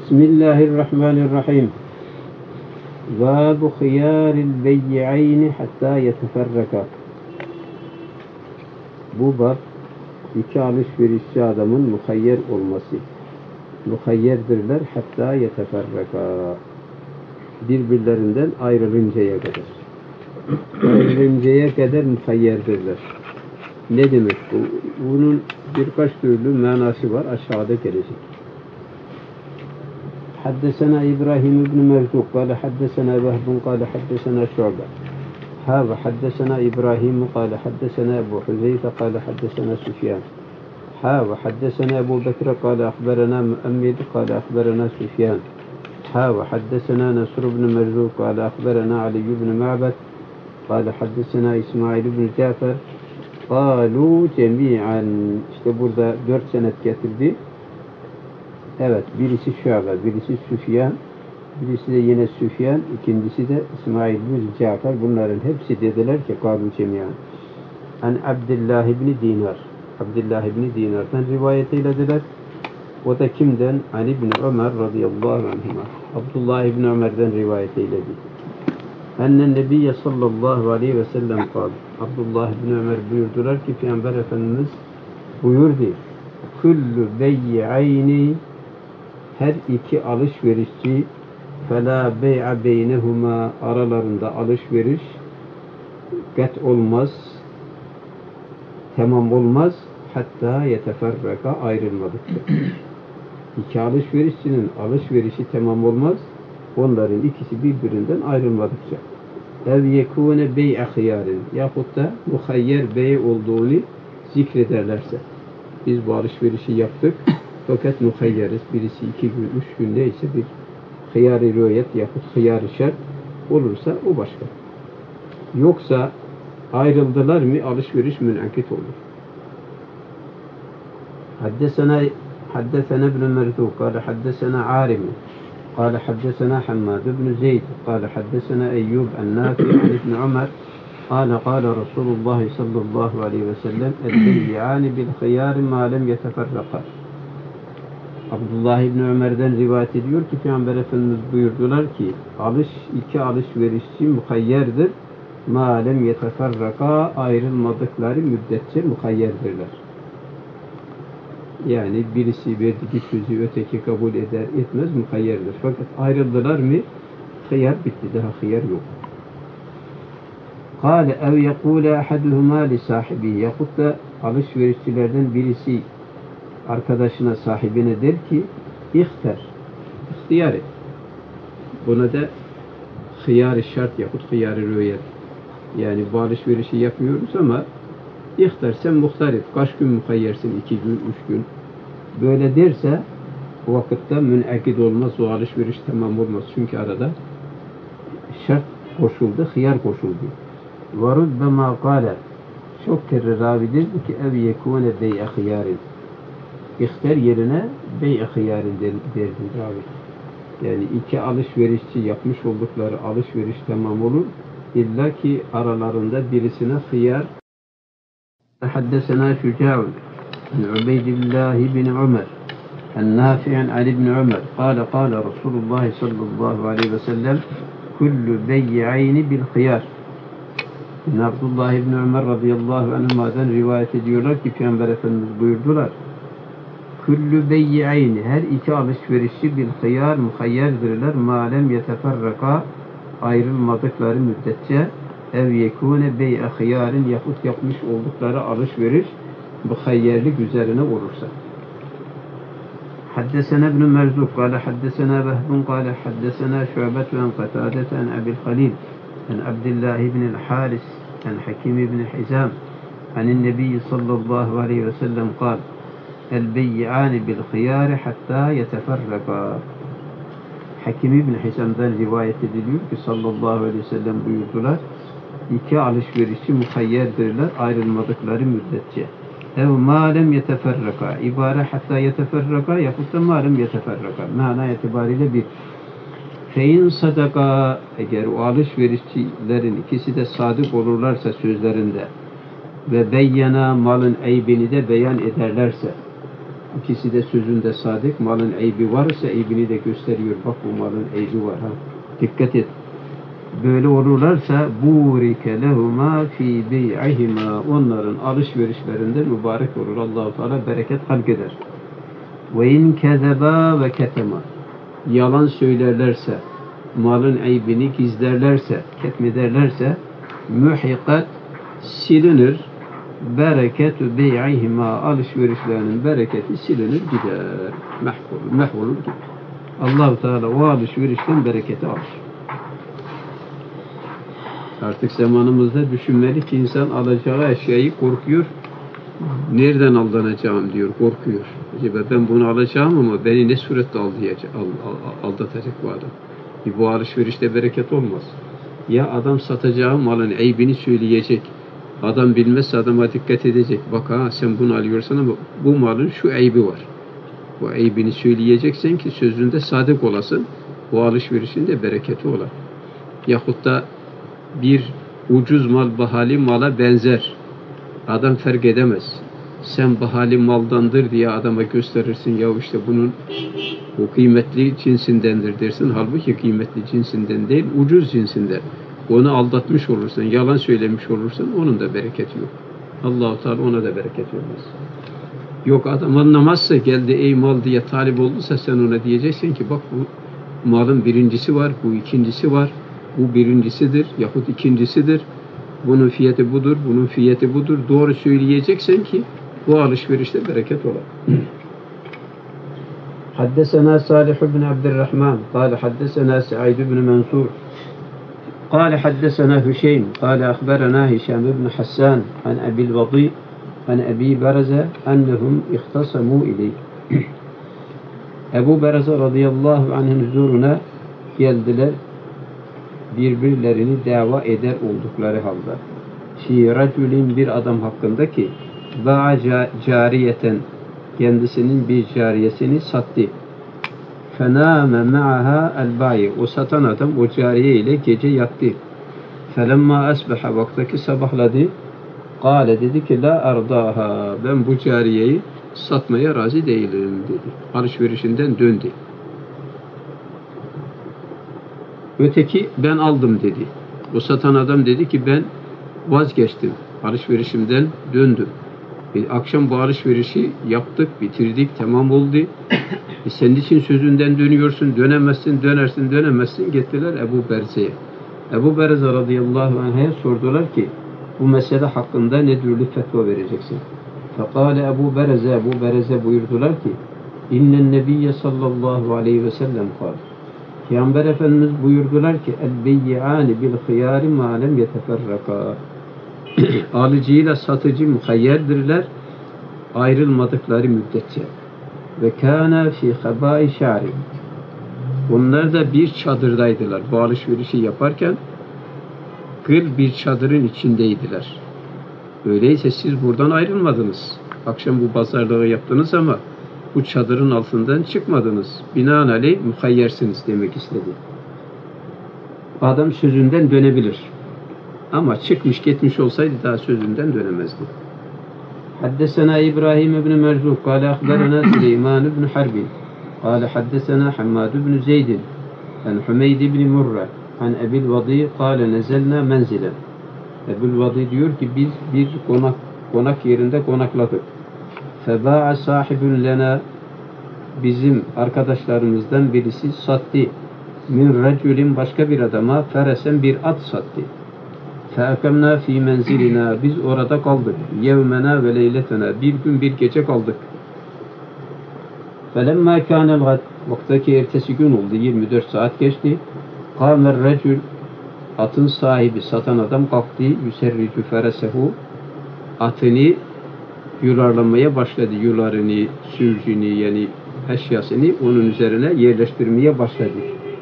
Bismillahirrahmanirrahim. Bâbu khiyâril beyyi'ayni hattâ yeteferreka. Bu bab iki alışverişçi adamın muhayyer olması. Muhayyerdirler hattâ yeteferreka. Birbirlerinden ayrılıncaya kadar. Ayrılıncaya kadar muhayyerdirler. Ne demek bu? Bunun birkaç türlü manası var. Aşağıda gelecek. حدثنا إبراهيم بن مرزوق قال حدثنا وهب قال حدثنا شعبة وحدثنا إبراهيم قال حدثنا أبو حذيفة قال حدثنا سفيان وحدثنا أبو بكر قال أخبرنا مؤمل قال أخبرنا سفيان وحدثنا نصر بن مرزوق قال أخبرنا علي بن معبد قال حدثنا إسماعيل بن جعفر قالوا جميعا. İşte burada 4 senet getirdi. Evet, birisi Şu'be, birisi Süfyan, birisi de yine Süfyan, ikincisi de İsmail bin Cafer. Bunların hepsi dediler ki kâlu cemiyan. An Abdullah ibn Dinar. Abdullah ibn Dinar'dan rivayet eylediler. O da kimden? An İbn Ömer radıyallahu anhuma. Abdullah ibn Ömer'den rivayet eyledi. Ennen Nebiyye sallallahu aleyhi ve sellem kâl. Abdullah ibn Ömer buyurdular ki Peygamber Efendimiz buyurdu. Kullu beyyi'ayni, her iki alışverişçi فَلَا بَيْعَ بَيْنَهُمَا, aralarında alışveriş kat olmaz, tamam olmaz, hatta yeteferreka, ayrılmadıkça. İki alışverişçinin alışverişi tamam olmaz, onların ikisi birbirinden ayrılmadıkça. اَوْ يَكُونَ بَيْعَ خِيَارٍ, yahut da muhayyer bey olduğunu zikrederlerse. Biz bu alışverişi yaptık, fakat muhayyeriz. Birisi 2 gün, 3 gün neyse bir hıyar-ı rüyet yahut hıyar-ı şart olursa o başka. Yoksa ayrıldılar mı alışveriş münakit olur. Haddesena ibn Merzuq kâle haddesena Ârim kâle haddesena Hammad ibn Zeyd kâle haddesena Eyyub en-Nâfi an İbn Ömer kâle Resulullah sallallahu aleyhi ve sellem el-beyyâni bil-hıyâri mâ lem yeteferraka. Abdullah İbni Ömer'den rivayet ediyor ki Peygamber Efendimiz buyurdular ki iki alışverişçi muhayyerdir. Ma lem yeteferraka, ayrılmadıkları müddetçe muhayyerdirler. Yani birisi verdiği sözü öteki kabul eder etmez muhayyerdir. Fakat ayrıldılar mı hıyar bitti, daha hıyar yok. Kâle ev yekûle ahaduhumâ li sahibi, yahut da alışverişçilerden birisi arkadaşına, sahibine der ki ihtiyar et. Buna da hıyar-ı şart yahut hıyar-ı rüyet. Yani bu alışverişi yapmıyoruz ama ihtar, sen muhtar et. Kaç gün muhayyersin? 2 gün, 3 gün. Böyle derse o vakitte münakid olmaz, o alışveriş tamam olmaz. Çünkü arada şart koşuldu, hıyar koşuldu. وَرُدَّمَا قَالَ, çok kere ravidir ki ev yekûne bey-i hıyârin. İhtar yerine bey-i hıyârin derdi ravi. Yani iki alışverişçi yapmış oldukları alışveriş tamam olur. İlla ki aralarında birisine hıyar. Haddesena Şuca'un an Ubeydillah bin Ömer en-Nâfi'an an İbn Ömer kâle Resulullah sallallahu aleyhi ve sellem kullu beyyi'ayni bil hıyar. Abdullah İbn Ömer radıyallahu anhuma'dan rivayet ediyorlar ki Peygamber Efendimiz buyurdular. Kullu beyyi'ayni, her iki alışverişçi bil hıyar muhayyerdirler. Ma lem yeteferraka, ayrılmadıkları müddetçe. Ev yekûne bey'e hıyârin, yahut yapmış oldukları alışveriş muhayyerlik üzerine olursa. Haddesena ibn Merzuq kâle haddesena Vehbun kâle haddesena Şu'betu en Katâdete en Abil Halil en Abdillah ibn el-Haris en Hakim ibn Hizam en Nebi sallallahu aleyhi ve sellem kâle el-beyyi'âni bil-hıyâri hattâ yeteferreka. Hakim ibn Hizam'dan rivayet ediliyor ki sallallahu aleyhi ve sellem buyurdular. İki alışverişçi muhayyerdirler ayrılmadıkları müddetçe. Ev mâ lem yeteferreka, ibare hattâ yeteferreka yahut da mâ lem yeteferreka. Mana itibariyle bir. Fein sadaka, eğer o alışverişçilerin ikisi de sadık olurlarsa sözlerinde ve beyyena, malın eybini de beyan ederlerse, İkisi de sözünde sadık. Malın eybi varsa eybini de gösteriyor. Bak bu malın eybi var. Ha. Dikkat et. Böyle olurlarsa burike lehuma fi bey'ihima, onların alışverişlerinde mübarek olur. Allah-u Teala bereket halk eder. Ve in kezeba ve ketema, yalan söylerlerse, malın eybini gizlerlerse, ketmederlerse muhikat, silinir, bereketu bey'ihima, alışverişlerinin bereketi silinir gider. Mahvolur gider. Allah-u Teala o alışverişten bereketi alır. Artık zamanımızda düşünmeli ki insan alacağı eşyayı korkuyor. Nereden aldanacağım diyor, korkuyor. Acaba ben bunu alacağım ama beni ne surette aldatacak bu adam? Bu alışverişte bereket olmaz. Ya adam satacağı malın eybini söyleyecek. Adam bilmezse adama dikkat edecek. Bak ha, sen bunu alıyorsan ama bu malın şu eybi var. Bu eybini söyleyeceksen ki sözünde sadık olasın. Bu alışverişin de bereketi ola. Yahut da bir ucuz mal bahali mala benzer. Adam fark edemez. Sen bahali maldandır diye adama gösterirsin. Ya işte bunun bu kıymetli cinsindendir dersin. Halbuki kıymetli cinsinden değil, ucuz cinsinden. Onu aldatmış olursan, yalan söylemiş olursan onun da bereketi yok. Allah-u Teala ona da bereket vermez. Yok adam anlamazsa, geldi ey mal diye talip olduysa sen ona diyeceksin ki bak bu malın birincisi var, bu ikincisi var. Bu birincisidir yahut ikincisidir. Bunun fiyatı budur, bunun fiyatı budur. Doğru söyleyeceksen ki bu alışverişte bereket olur. Haddesena Salih ibn Abdurrahman قال حدثنا سعيد بن منصور قال حدثنا هشيم قال أخبرنا هشام بن حسان عن أبي الوضيء عن أبي برزة أنهم اختصموا إليه. Ebu Bereze radıyallahu anh'ın huzuruna geldiler, birbirlerini dava eder oldukları halde. Fi raculin, bir adam hakkında ki ba'a cariyeten, kendisinin bir cariyesini sattı. Fenâme ma'aha el-bâyi, o satan adam o cariye ile gece yattı. Felemma asbaha, vaktaki sabahladı. Kâle, dedi ki la ardâha, ben bu cariyeyi satmaya razı değilim dedi. Alışverişinden döndü. Öteki ben aldım dedi. O satan adam dedi ki ben vazgeçtim. Alışverişimden döndüm. Akşam bu alışverişi yaptık, bitirdik, tamam oldu. Senin için sözünden dönüyorsun, dönemezsin, dönersin, dönemezsin. Gittiler Ebu Berze'ye. Ebu Berze radıyallahu anh'a sordular ki bu mesele hakkında ne türlü fetva vereceksin? Fekale Ebu Berze buyurdular ki İnnen nebiyye sallallahu aleyhi ve sellem kâl. Peygamber Efendimiz buyurdular ki el-beyyi'ani bil-hıyâri mâ lem yeteferrakâ. Alıcıyla satıcı muhayyerdirler ayrılmadıkları müddetçe. Ve kâne fî habâi şâri. Onlar da bir çadırdaydılar. Bu alışverişi yaparken bir çadırın içindeydiler. Öyleyse siz buradan ayrılmadınız. Akşam bu pazarlığı yaptınız ama bu çadırın altından çıkmadınız. Binaenaleyh muhayyersiniz demek istedi. Adam sözünden dönebilir. Ama çıkmış gitmiş olsaydı daha sözünden dönemezdi. Haddesena İbrahim ibn Merzuk kâle akberena Süleyman ibn Harbin kâle haddesena Hammad ibn Zeydin an Hümeyd ibn Murra an Ebil Vadi kâle nezelna menzilen. Ebil Vadi diyor ki biz bir konak yerinde konakladık. Feba'a sahibun lena, bizim arkadaşlarımızdan birisi sattı. Min raculin, başka bir adama feresen, bir at sattı. Fe'akemna fi menzilina, biz orada kaldık. Yevmena ve leyletena, bir gün bir gece kaldık. Felemma kânel gad, vaktaki ertesi gün oldu, 24 saat geçti. Kâmer racul, atın sahibi, satan adam kalktı. Yüserricu feresehu, atını yularlamaya başladı. Yularını, sürcünü, yani eşyasını onun üzerine yerleştirmeye başladı.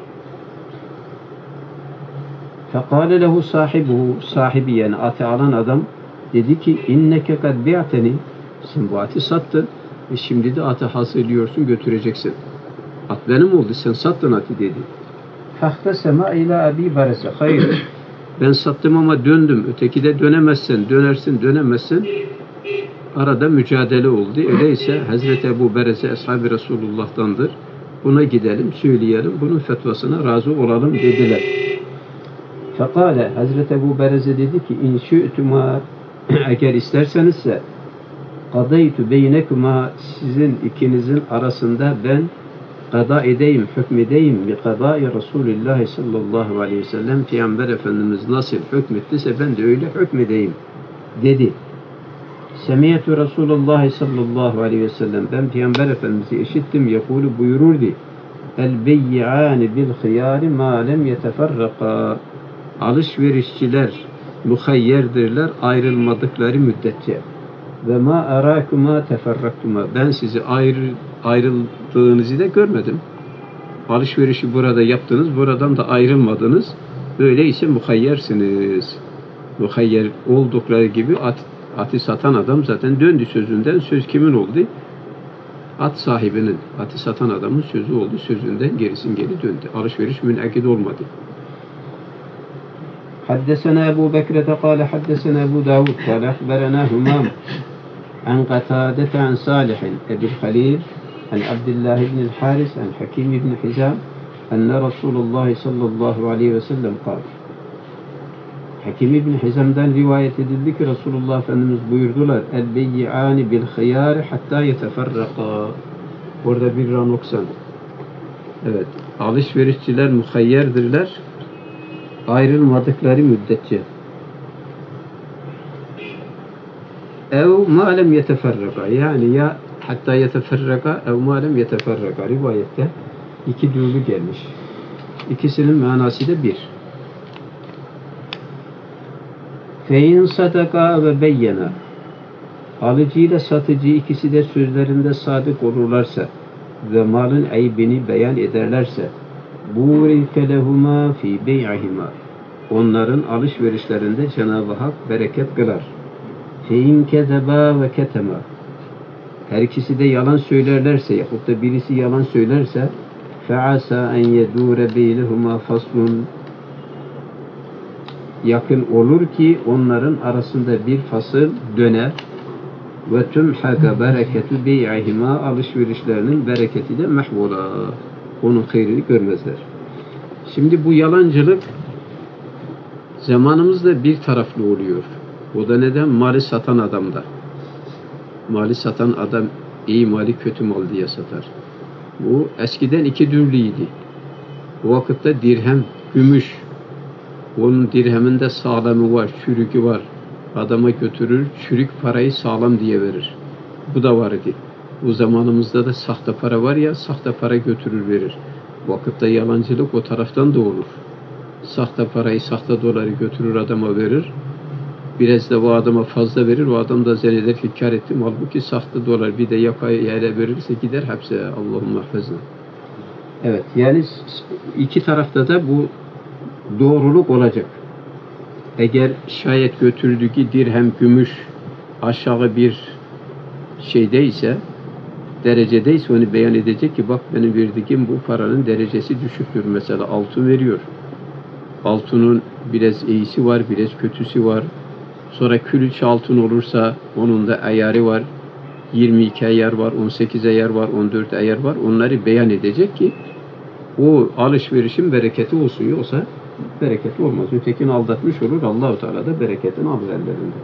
Fekâle lehu sahibuhu, sahibi yani atı alan adam dedi ki inneke kad bi'teni, sen bu atı sattın ve şimdi de atı hazırlıyorsun, götüreceksin. At benim oldu, sen sattın atı dedi. Fehtesema ila Ebi Berze, hayır ben sattım ama döndüm. Öteki de dönemezsen, dönersin, dönemezsin. Arada mücadele oldu. Öyleyse Hazreti Ebu Bereze Ashab-ı Resulullah'tandır. Buna gidelim, söyleyelim, bunun fetvasına razı olalım dediler. Fekale, Hazreti Ebu Bereze dedi ki, İn şü'tuma, eğer istersenizse, kadaytu beynekuma, sizin ikinizin arasında ben kada edeyim, hükmedeyim bi kadai Resulullah sallallahu aleyhi ve sellem, Peygamber Efendimiz nasıl hükmettiyse ben de öyle hükmedeyim dedi. Semiyetü Resulullah sallallahu aleyhi ve sellem, ben Peygamber Efendimiz'i işittim, yakulu buyururdu, el beyyi'ani bil hıyari ma lem yeteferraka, alışverişçiler muhayyerdirler ayrılmadıkları müddetçe. Ve ma arakuma teferraktuma, ben sizi ayrıldığınızı da görmedim. Alışverişi burada yaptınız, buradan da ayrılmadınız. Öyleyse muhayyersiniz. Muhayyer oldukları gibi atı satan adam zaten döndü sözünden. Söz kimin oldu? At sahibinin, atı satan adamın sözü oldu. Sözünden gerisin geri döndü. Alışveriş münakid olmadı. حدثنا أبو بكرة قال حدثنا أبو داود قال أخبرنا همام عن قتادة عن صالح أبي الخليل عن عبد الله بن الحارث عن حكيم بن حزام أن رسول الله صلى الله عليه وسلم قال Hakim İbn Hizam'dan rivayet edildi ki Resulullah Efendimiz buyurdular el beyyi'ani bil hıyari hatta yeteferraka. Orada bir ra noksan. Evet. Alışverişçiler muhayyerdirler ayrılmadıkları müddetçe. Ev ma lem yeteferraka. Yani ya hatta yeteferraka ev ma lem yeteferraka. Rivayette iki dürlü gelmiş. İkisinin manası da bir. Fein sadaka ve beyyena, alıcı ile satıcı ikisi de sözlerinde sadık olurlarsa ve malın aybini beyan ederlerse, burike lehuma fi bey'ihima, onların alışverişlerinde Cenab-ı Hak bereket kılar. Fein kezeba ve ketema, her ikisi de yalan söylerlerse yahut da birisi yalan söylerse, fe'asa en yedure beynehuma faslun, yakın olur ki onların arasında bir fasıl döner ve tümhaka bereketu bey'ihima, alışverişlerinin bereketi de mahvola, onun hayrını görmezler. Şimdi bu yalancılık zamanımızda bir taraflı oluyor. O da neden? Mali satan adamda. Mali satan adam iyi mali kötü mal diye satar. Bu eskiden iki türlüydü. O vakitte dirhem, gümüş, onun dirheminde sağlamı var, çürükü var. Adama götürür, çürük parayı sağlam diye verir. Bu da var idi. Bu zamanımızda da sahte para var ya, sahte para götürür verir. Vakitte yalancılık o taraftan da olur. Sahte parayı, sahte doları götürür adama verir. Biraz da o adama fazla verir. O adam da zanneder ki kar ettim. Halbuki sahte dolar bir de yakaya yere verirse gider hapse. Allah'ım mahfazna. Evet, yani iki tarafta da bu doğruluk olacak. Eğer şayet götürdüğü dirhem, gümüş aşağı bir şeydeyse, derecedeyse onu beyan edecek ki bak benim verdiğim bu paranın derecesi düşüktür. Mesela altın veriyor. Altının biraz iyisi var, biraz kötüsü var. Sonra külüç altın olursa onun da ayarı var. 22 ayar var, 18 ayar var, 14 ayar var. Onları beyan edecek ki o alışverişin bereketi olsun. Yoksa bereketi olmaz. Ötekini aldatmış olur. Allah-u Teala da bereketini alır ellerinde.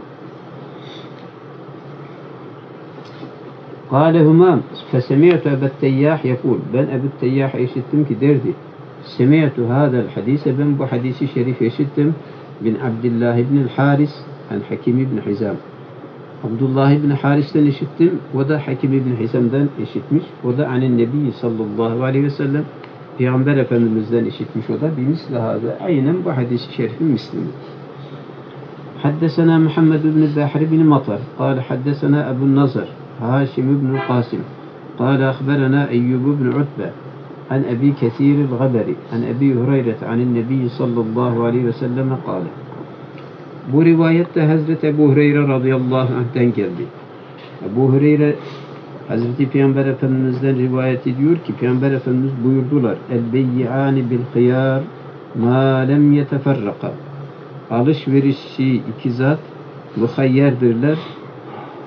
Kâle Humam fesemi'tu Ebu'l-Teyyah yekûl. Ben Ebu'l-Teyyah'ı işittim ki derdi. Semi'tu hâzel hadise. Ben bu hadisi şerif işittim. Bin Abdullah ibn Haris an Hakim ibn Hizam. Abdullah ibn Haris'ten işittim. O da Hakim ibn Hizam'dan işitmiş. O da anin Nebi sallallahu aleyhi ve sellem. Peygamber Efendimiz'den işitmiş o da. Bimislihaza. Aynen bu hadis-i şerifin mislini. Haddesena Muhammed ibn Zahir ibn Matar. Kâle haddesena Ebu'n Nazar. Haşim ibn Qasim. Kâle akhberena Eyyub ibn Utbe. An Ebi Kesir el-Gabari. An Ebi Hureyre. Anin Nebi sallallahu aleyhi ve sellem kâle. Bu rivayette Hazreti Ebu Hureyre radıyallahu anh'ten geldi. Ebu Hureyre Hazreti Peygamber Efendimiz'den rivayet ediyor ki Peygamber Efendimiz buyurdular el-beyyi'ani bil-hıyar ma lem yeteferraka. Alışverişçi iki zat muhayyerdirler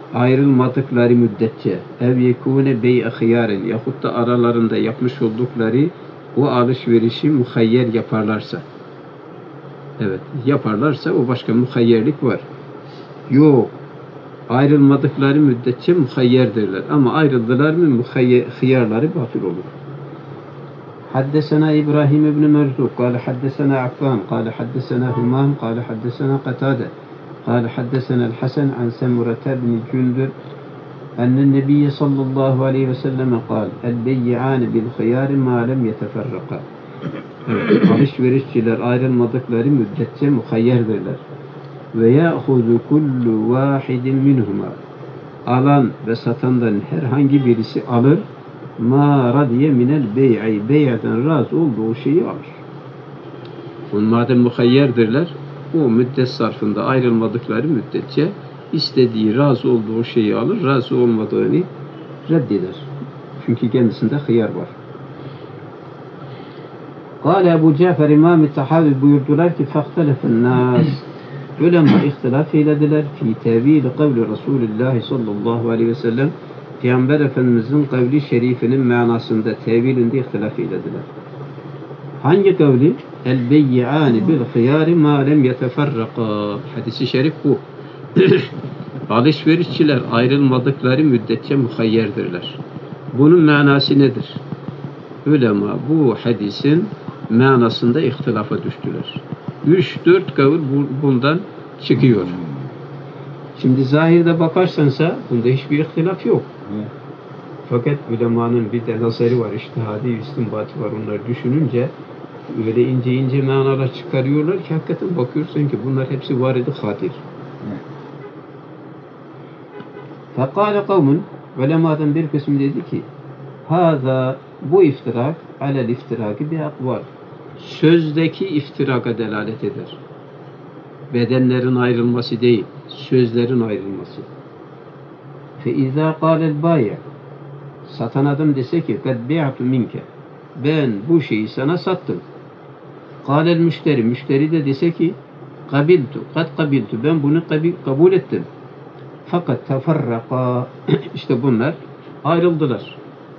ayrılmadıkları müddetçe ev yekûne bey'e hıyârin yahut da aralarında yapmış oldukları o alışverişi muhayyer yaparlarsa, evet yaparlarsa o başka muhayyerlik var. Yok, ayrılmadıkları müddetçe muhayyerdirler ama ayrıldılar mı hıyarları batıl olur. حدثنا إبراهيم بن مرزوق قال حدثنا عفان قال حدثنا همام قال حدثنا قتادة قال حدثنا الحسن عن سمرة بن جندب أن النبي صلى الله عليه وسلم قال البيعان بالخيار ما لم يتفرقا. Alışverişçiler ayrılmadıkları müddetçe muhayyerdirler. Ve ya'huzu kullu vahidin minhuma. Alan ve satandan herhangi birisi alır. Ma radiye minel bey'i. Bey'den razı olduğu şeyi alır. Madem muhayyerdirler, o müddet sarfında ayrılmadıkları müddetçe istediği, razı olduğu şeyi alır, razı olmadığını reddeder. Çünkü kendisinde hıyar var. Kâle Ebu Cafer İmam-ı Tahavi buyurdular ki فَاخْتَلَفَ النَّاسِ Ulema ihtilaf eylediler fi tevil kavli Resulullah sallallahu aleyhi ve sellem Peygamber Efendimizin kavli şerifinin manasında, tevilinde ihtilaf eylediler. Hangi kavli? El bey'ani bil hıyari ma lem yeteferraka. Hadisi şerif bu. Alışverişçiler ayrılmadıkları müddetçe muhayyerdirler. Bunun manası nedir? Ulema bu hadisin manasında ihtilafa düştüler. 3-4 kavil bundan çıkıyor. Şimdi zahirde bakarsansa bunda hiçbir ihtilaf yok. Fakat ulemanın bir de nazarı var, içtihadi istinbatı var. Onlar düşününce öyle ince ince manalar çıkarıyorlar ki hakikaten bakıyorsun ki bunlar hepsi var-ı hatir. Fekâle kavmun, ulemadan bir kısmı dedi ki hâzâ bu iftirak alel iftiraki bi akval. Sözdeki iftiraka delalet eder. Bedenlerin ayrılması değil, sözlerin ayrılması. Fe izâ kâlel bâye satan adam dese ki kad bi'tu minke ben bu şeyi sana sattım. Kâlel müşteri, müşteri de dese ki kabiltu, kad kabiltu ben bunu kabul ettim. Fakat teferraka işte bunlar ayrıldılar.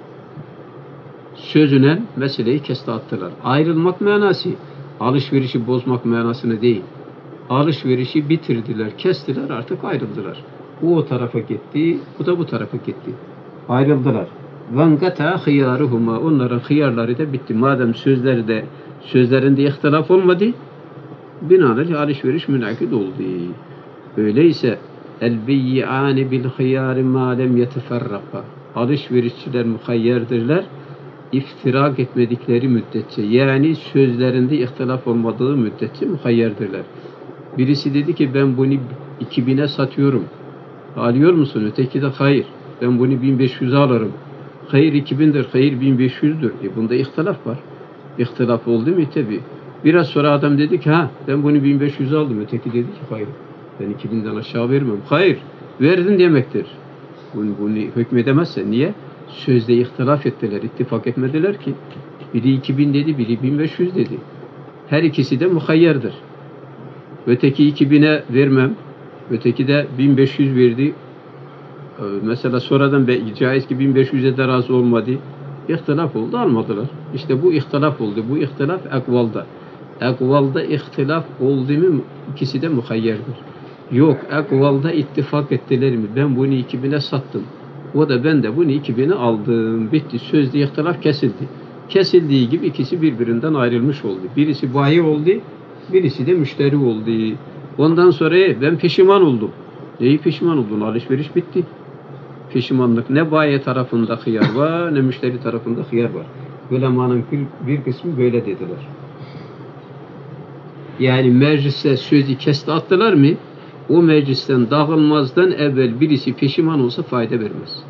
Sözünen meseleyi kesti attılar. Ayrılmak manası, alışverişi bozmak manasını değil. Alışverişi bitirdiler, kestiler, artık ayrıldılar. O tarafa gitti, bu da bu tarafa gitti. Ayrıldılar. Vangata hıyaruhuma, onların hıyarları da bitti. Madem sözlerinde ihtilaf olmadı, binaenaleyh alışveriş münakid oldu. Öyleyse el bey'ani bil hıyari ma lem yeteferraka. Alışverişçiler muhayyerdirler. İftirak etmedikleri müddetçe, yani sözlerinde ihtilaf olmadığı müddetçe muhayyerdirler. Birisi dedi ki ben bunu 2000'e satıyorum. Alıyor musun? Öteki de hayır. Ben bunu 1500'e alırım. Hayır 2000'dir, hayır 1500'dür. Bunda ihtilaf var. İhtilaf oldu mu? Tabi. Biraz sonra adam dedi ki ben bunu 1500'e aldım. Öteki dedi ki hayır. Ben 2000'den aşağı vermem. Hayır. Verdin demektir. Bunu hükmedemezse. Niye? Sözde ihtilaf ettiler, ittifak etmediler ki. Biri 2000 dedi, biri 1500 dedi. Her ikisi de muhayyerdir. Öteki 2000'e vermem, öteki de 1500 verdi. Mesela sonradan caiz ki 1500'e de razı olmadı. İhtilaf oldu, almadılar. İşte bu ihtilaf oldu. Bu ihtilaf ekvalda. Ekvalda ihtilaf oldu mu ikisi de muhayyerdir. Yok, ekvalda ittifak ettiler mi? Ben bunu 2000'e sattım. O da ben de bunu 2000'e aldım. Bitti. Sözde ihtilaf kesildi. Kesildiği gibi ikisi birbirinden ayrılmış oldu. Birisi bayi oldu, birisi de müşteri oldu. Ondan sonra ben pişman oldum. Neyi pişman oldun? Alışveriş bitti. Pişmanlık ne bayi tarafında hıyar var, ne müşteri tarafında hıyar var. Ulemanın bir kısmı böyle dediler. Yani mecliste sözü kesti attılar mı? O meclisten dağılmazdan evvel birisi pişman olsa fayda vermez.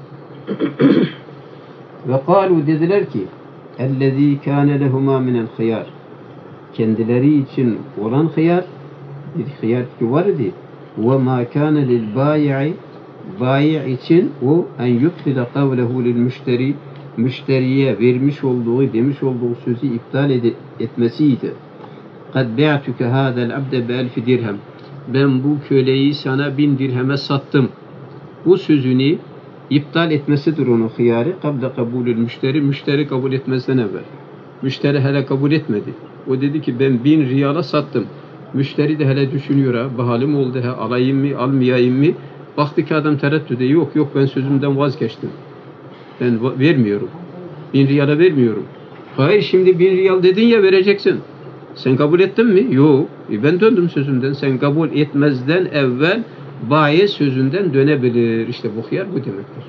Ve kâlu dediler ki اَلَّذ۪ي كَانَ لَهُمَا مِنَ الْخِيَارِ kendileri için olan hıyar, bir hıyar ki var idi. وَمَا كَانَ لِلْبَايِعِ bayi için o en yubtila kavlehu lil müşteri müşteriye vermiş olduğu, demiş olduğu sözü iptal etmesiydi. قَدْ بِعْتُكَ هَذَا الْعَبْدَ بِأَلْفِ dirhem ben bu köleyi sana 1000 dirheme sattım. bu sözünü iptal etmesidir onun hıyarı. Kabla kabulül müşteri. Müşteri kabul etmezden evvel. Müşteri hele kabul etmedi. O dedi ki ben 1000 riyala sattım. Müşteri de hele düşünüyor ha. Bahalim oldu ha. Alayım mı almayayım mı? Baktı ki adam tereddüde. Yok ben sözümden vazgeçtim. Ben vermiyorum. 1000 riyala vermiyorum. Hayır şimdi 1000 riyal dedin ya vereceksin. Sen kabul ettin mi? Yok. Ben döndüm sözümden. Sen kabul etmezden evvel bayi sözünden dönebilir. İşte bu hıyar bu demektir.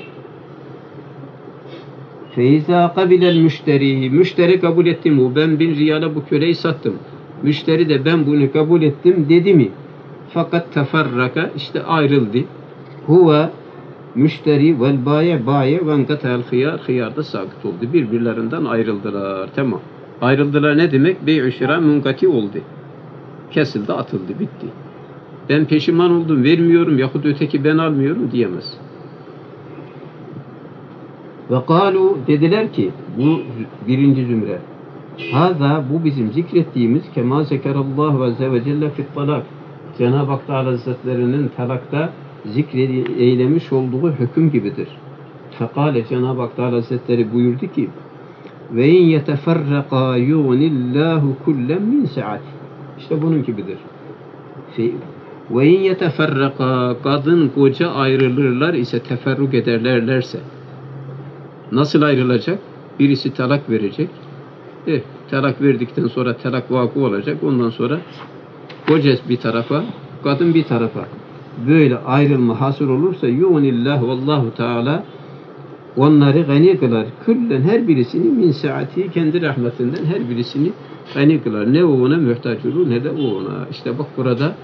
Feiza kabilel müşteri. Müşteri kabul etti mi? Ben 1000 riyala bu köleyi sattım. Müşteri de ben bunu kabul ettim dedi mi? Fakat teferraka işte ayrıldı. Huve müşteri vel bayi ve enkatel hıyar. Hıyar da sakıt oldu. Birbirlerinden ayrıldılar. Tamam. Ayrıldılar ne demek? Bey-i şira münkati oldu. Kesildi, atıldı, bitti. Ben peşiman oldum, vermiyorum yahut öteki ben almıyorum diyemez. Ve kalu dediler ki bu birinci zümre. Haza bu bizim zikrettiğimiz kema zekerallahu azze ve celle fit talak. Cenab-ı Hak Teala Hazretlerinin talakta eylemiş olduğu hüküm gibidir. Fekale Cenab-ı Hak Teala Hazretleri buyurdu ki ve in yeteferraka yuğnillahu kullen min saat. İşte bunun gibidir. Ve in yeteferraka kadın koca ayrılırlar ise teferruk ederlerse nasıl ayrılacak? Birisi talak verecek. Talak verdikten sonra talak vakı olacak. Ondan sonra koca bir tarafa, kadın bir tarafa. Böyle ayrılma hasıl olursa yu'nillah vallahu teala onları gani kılar. Küllen her birisini min saati kendi rahmetinden her birisini gani kılar. Ne o ona muhtaç olur ne de o ona. İşte bak burada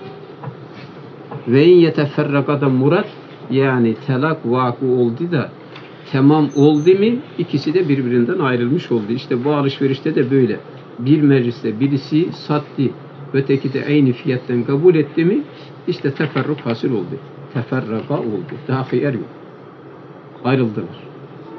ve in yeteferrakadan murat yani talak vakı oldu da tamam oldu mu ikisi de birbirinden ayrılmış oldu. İşte bu alışverişte de böyle. Bir mecliste birisi sattı öteki de aynı fiyattan kabul etti mi işte teferruk hasıl oldu. Teferraka oldu. Daha hıyar yok. Ayrıldılar.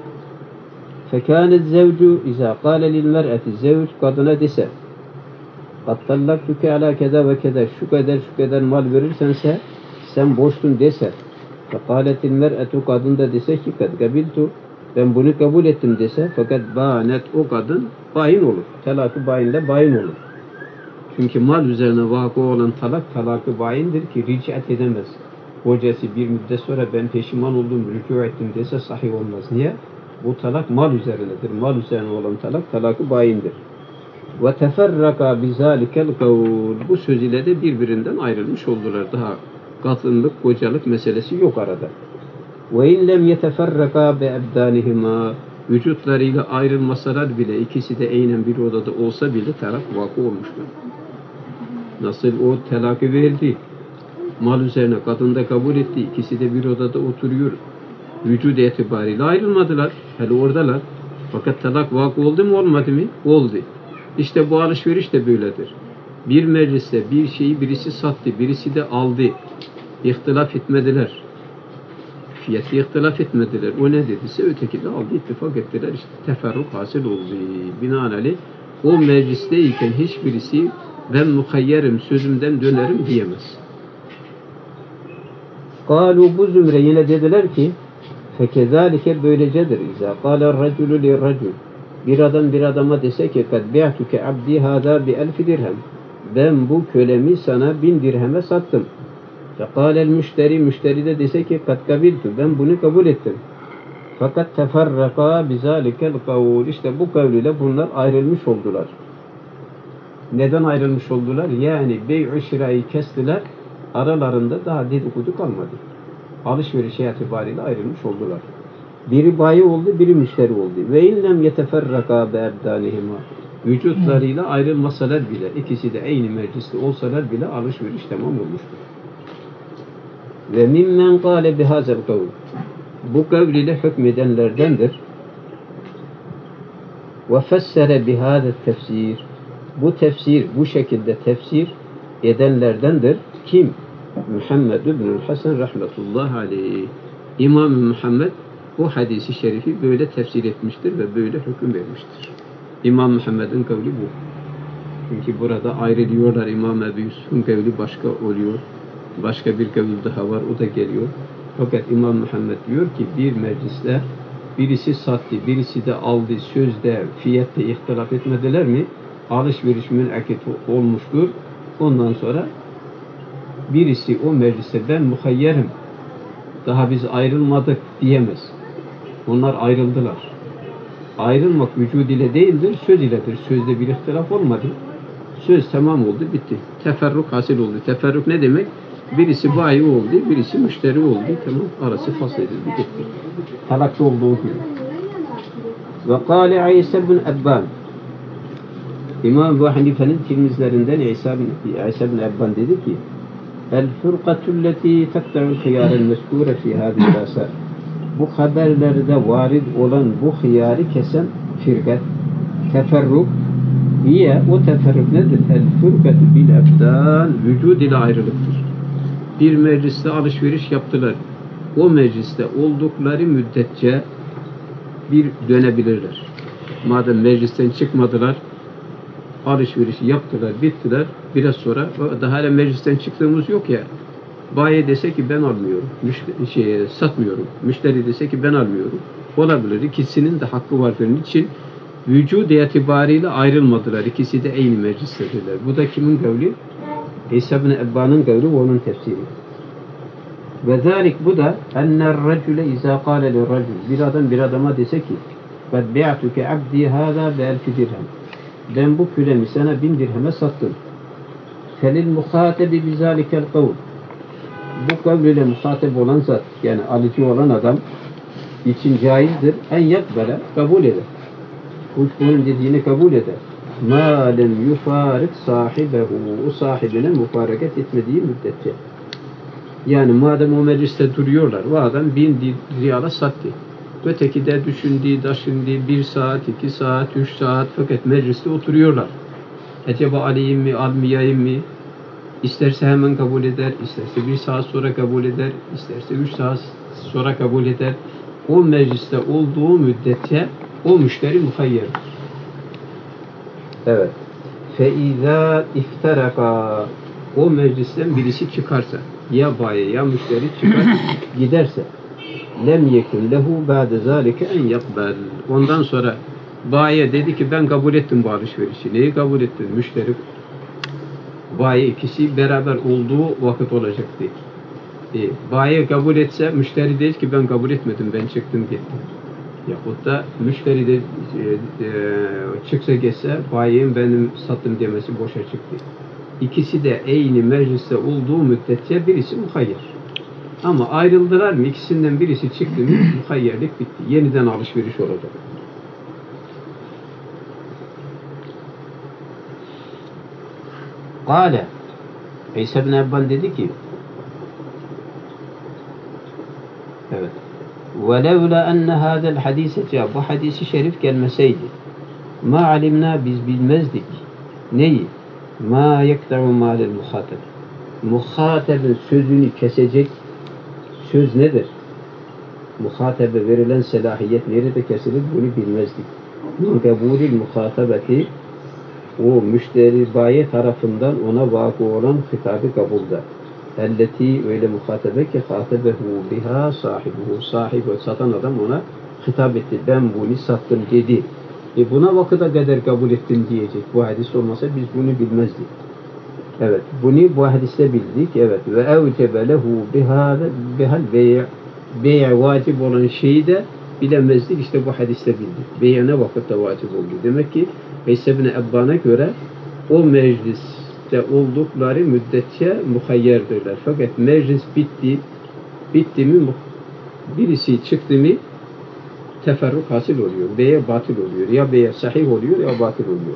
فَكَانَ الزَّوْجُ اِذَا قَالَ لِلْمَرْأَةِ zevc kadına dese قَدْ طَلَّقْتُكَ عَلَى كَذَا وَكَذَا şu kadar mal verirsense sen boştun dese فَقَالَتِ الْمَرْأَةُ kadın da dese ki قَدْ قَبِلْتُ ben bunu kabul ettim dese fakat bânet o kadın bayin olur. Talakı bayinle bayin olur. Çünkü mal üzerine vakı olan talakı bayindir ki ric'at edemez. Kocası bir müddet sonra ben peşiman oldum, rükû ettim dese sahih olmaz. Niye? Bu talak mal üzerinedir. Mal üzerine olan talakı bayindir. Ve teferraka bizalikel kavl. Bu söz ile de birbirinden ayrılmış oldular. Daha kadınlık, kocalık meselesi yok arada. Ve in lem yeteferraka be ebdanihima. Vücutlarıyla ayrılmasalar bile ikisi de aynen bir odada olsa bile talak vakı olmuştur. Nasıl o talakı verdi? Mal üzerine kadın da kabul etti. İkisi de bir odada oturuyor. Vücud itibariyle ayrılmadılar. Hele oradalar. Fakat talak vakı oldu mu olmadı mı? Oldu. İşte bu alışveriş de böyledir. Bir mecliste bir şeyi birisi sattı, birisi de aldı. İhtilaf etmediler. Fiyatı ihtilaf etmediler. O ne dediyse öteki de aldı, ittifak ettiler. İşte teferruk hasıl oldu. Binaenaleyh o meclisteyken hiçbirisi ben muhayyerim, sözümden dönerim diyemez. Kalu bu zümre yine dediler ki fekezalike böylecedir. İzâ kâle racülü li racül. Bir adam bir adama dese ki kad bi'tuke abdi hâzâ bi 1000 dirhem. Ben bu kölemi sana 1000 dirheme sattım. Fekâlel müşteri de dese ki kad kabiltu. Ben bunu kabul ettim. Fakat teferraka bizâlikel kavul. İşte bu kavliyle bunlar ayrılmış oldular. Neden ayrılmış oldular? Yani bey-i şirayı kestiler. Aralarında daha dedikodu kalmadı. Alışveriş itibariyle ayrılmış oldular. Biri bayi oldu, biri müşteri oldu. Ve inlem yeteferraka be'ebdanihima. Vücutlarıyla ayrılmasalar bile, ikisi de aynı mecliste olsalar bile alışveriş tamam olmuştur. Ve mimmen kâle bihazel kavl. Bu kavl ile hükmedenlerdendir. Ve fessere bihâzel tefsir. Bu tefsir, bu şekilde tefsir edenlerdendir. Kim? Muhammed ibn-i Hasan rahmetullahi aleyh. İmam Muhammed o hadisi şerifi böyle tefsir etmiştir ve böyle hüküm vermiştir. İmam Muhammed'in kavli bu. Çünkü burada ayrılıyorlar. İmam Ebu Yusuf'un kavli başka oluyor. Başka bir kavli daha var. O da geliyor. Fakat İmam Muhammed diyor ki bir mecliste birisi sattı, birisi de aldı, sözde, fiyatta ihtilaf etmediler mi? Alışveriş münakit olmuştur. Ondan sonra birisi o mecliste ben muhayyerim, daha biz ayrılmadık diyemez. Onlar ayrıldılar. Ayrılmak vücud ile değildir, söz iledir. Sözde bir ihtilaf olmadı. Söz tamam oldu, bitti. Teferruk hasıl oldu. Teferruk ne demek? Birisi bayi oldu, birisi müşteri oldu. Tamam, arası fasledildi, bitti. Talakta olduğu gibi. Ve kâle İsa bin Ebban. İmam Ebu Hanife'nin tilmizlerinden İsa bin Ebban dedi ki El-fırqatulleti tektarul hıyârel meskûre fî hâdil asar. Bu haberlerde varid olan bu hıyarı kesen firkat, teferruk, hiye o teferruk nedir? El-fırkatu bil ebdan, vücud ile ayrılıktır. Bir mecliste alışveriş yaptılar. O mecliste oldukları müddetçe bir dönebilirler. Madem meclisten çıkmadılar, alışverişi yaptılar, bittiler. Biraz sonra daha hala meclisten çıktığımız yok ya. Bayi dese ki ben almıyorum, satmıyorum. Müşteri dese ki ben almıyorum. Olabilir. İkisinin de hakkı var bunun için. Vücud itibariyle ayrılmadılar. İkisi de aynı meclistedirler. Bu da kimin kavli? İsa bin Ebban'ın kavli ve onun tefsiri. Ve zâlik bu da enner recule izâ kâle lirrecul. Bir adam bir adama dese ki قَدْ بِعْتُكَ عَبْدِي هَذَا بَاَلْفِ dirhem. Ben bu kölemi sana 1000 dirheme sattım. فَلِلْمُخَاtebi بِذَٰلِكَ الْقَوْلِ. Bu kavliyle muhatap olan zat, yani alıcı olan adam için caizdir. En yakbele, kabul eder. Bunun dediğini kabul eder. مَا لَمْ يُفَارِقْ صَاحِبَهُ. O sahibine müfarakat etmediği müddetçe. Yani madem o mecliste duruyorlar, o adam 1000 riyala sattı. Öteki de düşündü, taşındı, 1 saat, 2 saat, 3 saat fakat mecliste oturuyorlar. Acaba alayım mı, almayayım mı? İsterse hemen kabul eder, isterse 1 saat sonra kabul eder, isterse 3 saat sonra kabul eder. O mecliste olduğu müddetçe o müşteri muhayyerdir. Evet. فَاِذَا اِفْتَرَقَا. O meclisten birisi çıkarsa, ya bayi ya müşteri çıkar, giderse lem yekun lehu ba'de zalike en yakbel. Ondan sonra bayi dedi ki ben kabul ettim bu alışverişi. Neyi kabul ettin? Müşteri bayi ikisi beraber olduğu vakit olacaktı. Bayi kabul etse müşteri değil ki ben kabul etmedim, ben çıktım gittim. Yahut da müşteri de çıksa geçse bayi'nin benim sattım demesi boşa çıktı. İkisi de aynı mecliste olduğu müddetçe birisi muhayyer. Ama ayrıldılar mı, ikisinden birisi çıktı mı muhayyerlik bitti. Yeniden alışveriş olacak. Kâle İsa bin Ebban dedi ki evet وَلَوْلَا أَنَّ هَذَا الْحَد۪يسَ bu hadisi şerif gelmeseydi مَا عَلِمْنَا biz bilmezdik neyi? مَا يَكْتَعُ مَالِ الْمُخَاطَبِ muhatabın sözünü kesecek söz nedir? Muhatabe verilen selahiyet nerede kesilir? Bunu bilmezdik. Min kabulil muhatabeti o müşteri bayi tarafından ona vakı olan hitabı kabulda. Elleti öyle muhatabe ki hatabehu biha sahibuhu. Sahibi satan adam ona hitap etti. Ben bunu sattım dedi. Buna vakıda kadar kabul ettim diyecek. Bu hadis olmasa biz bunu bilmezdik. Evet. Bunu bu hadiste bildik. Evet. Ve evcebe lehu bihal bey' vacip olan şeyi de bilemezdik. İşte bu hadiste bildik. Bey' ne vakitte vacip oldu. Demek ki İsa bin Ebban'a göre o mecliste oldukları müddetçe muhayyerdirler. Fakat meclis bitti mi birisi çıktı mı teferruk hasıl oluyor. Bey'e batıl oluyor. Ya bey'e sahih oluyor ya batıl oluyor.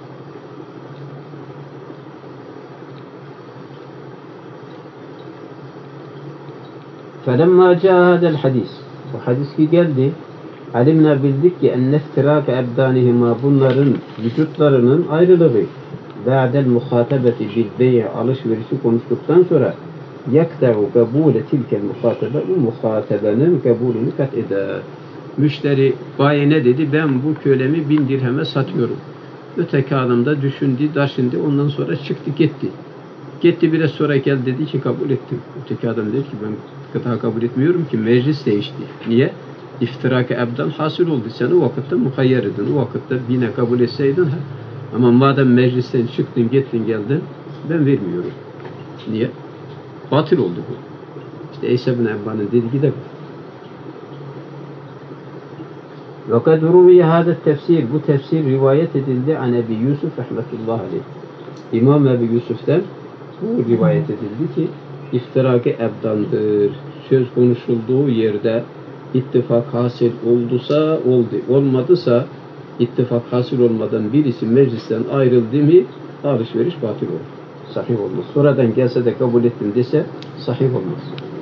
فَلَمَّا جَاءَ هَذَا الْحَدِيثِ bu hadis ki geldi, alimna bildik ki enne iftirâke ebdânihimâ bunların vücutlarının ayrılığı ba'del muhatabeti bil bey' alışverişi konuştuktan sonra yakte'u kabûle tilkel muhatabe bu muhatabenin kabulünü kat eder. Müşteri bayi ne dedi? Ben bu kölemi 1000 dirheme satıyorum. Öteki adam da düşündü, taşındı, ondan sonra çıktı gitti. Gitti biraz sonra geldi dedi ki kabul ettim. Öteki adam dedi ki ben kıta kabul etmiyorum ki meclis değişti. Niye? İftirak-ı ebdan hasıl oldu. Sen o vakitte muhayyer edin. O vakitte yine kabul etseydin ha. Ama madem meclisten çıktın, gittin, geldin, ben vermiyorum. Niye? Batıl oldu bu. İşte İsa bin Ebban'ın dediği de bu. وَقَدْ رُوِيَ هَذَا التَّفْسِير Bu tefsir rivayet edildi an Ebi Yusuf rahmetullah aleyh. İmam Ebu Yusuf'tan bu rivayet edildi ki iftirak-ı ebdandır. Söz konuşulduğu yerde ittifak hasıl olduysa oldu. Olmadısa ittifak hasıl olmadan birisi meclisten ayrıldı mı alışveriş batıl olur. Sahih olmaz. Sonradan gelse de kabul ettim dese sahih olmaz.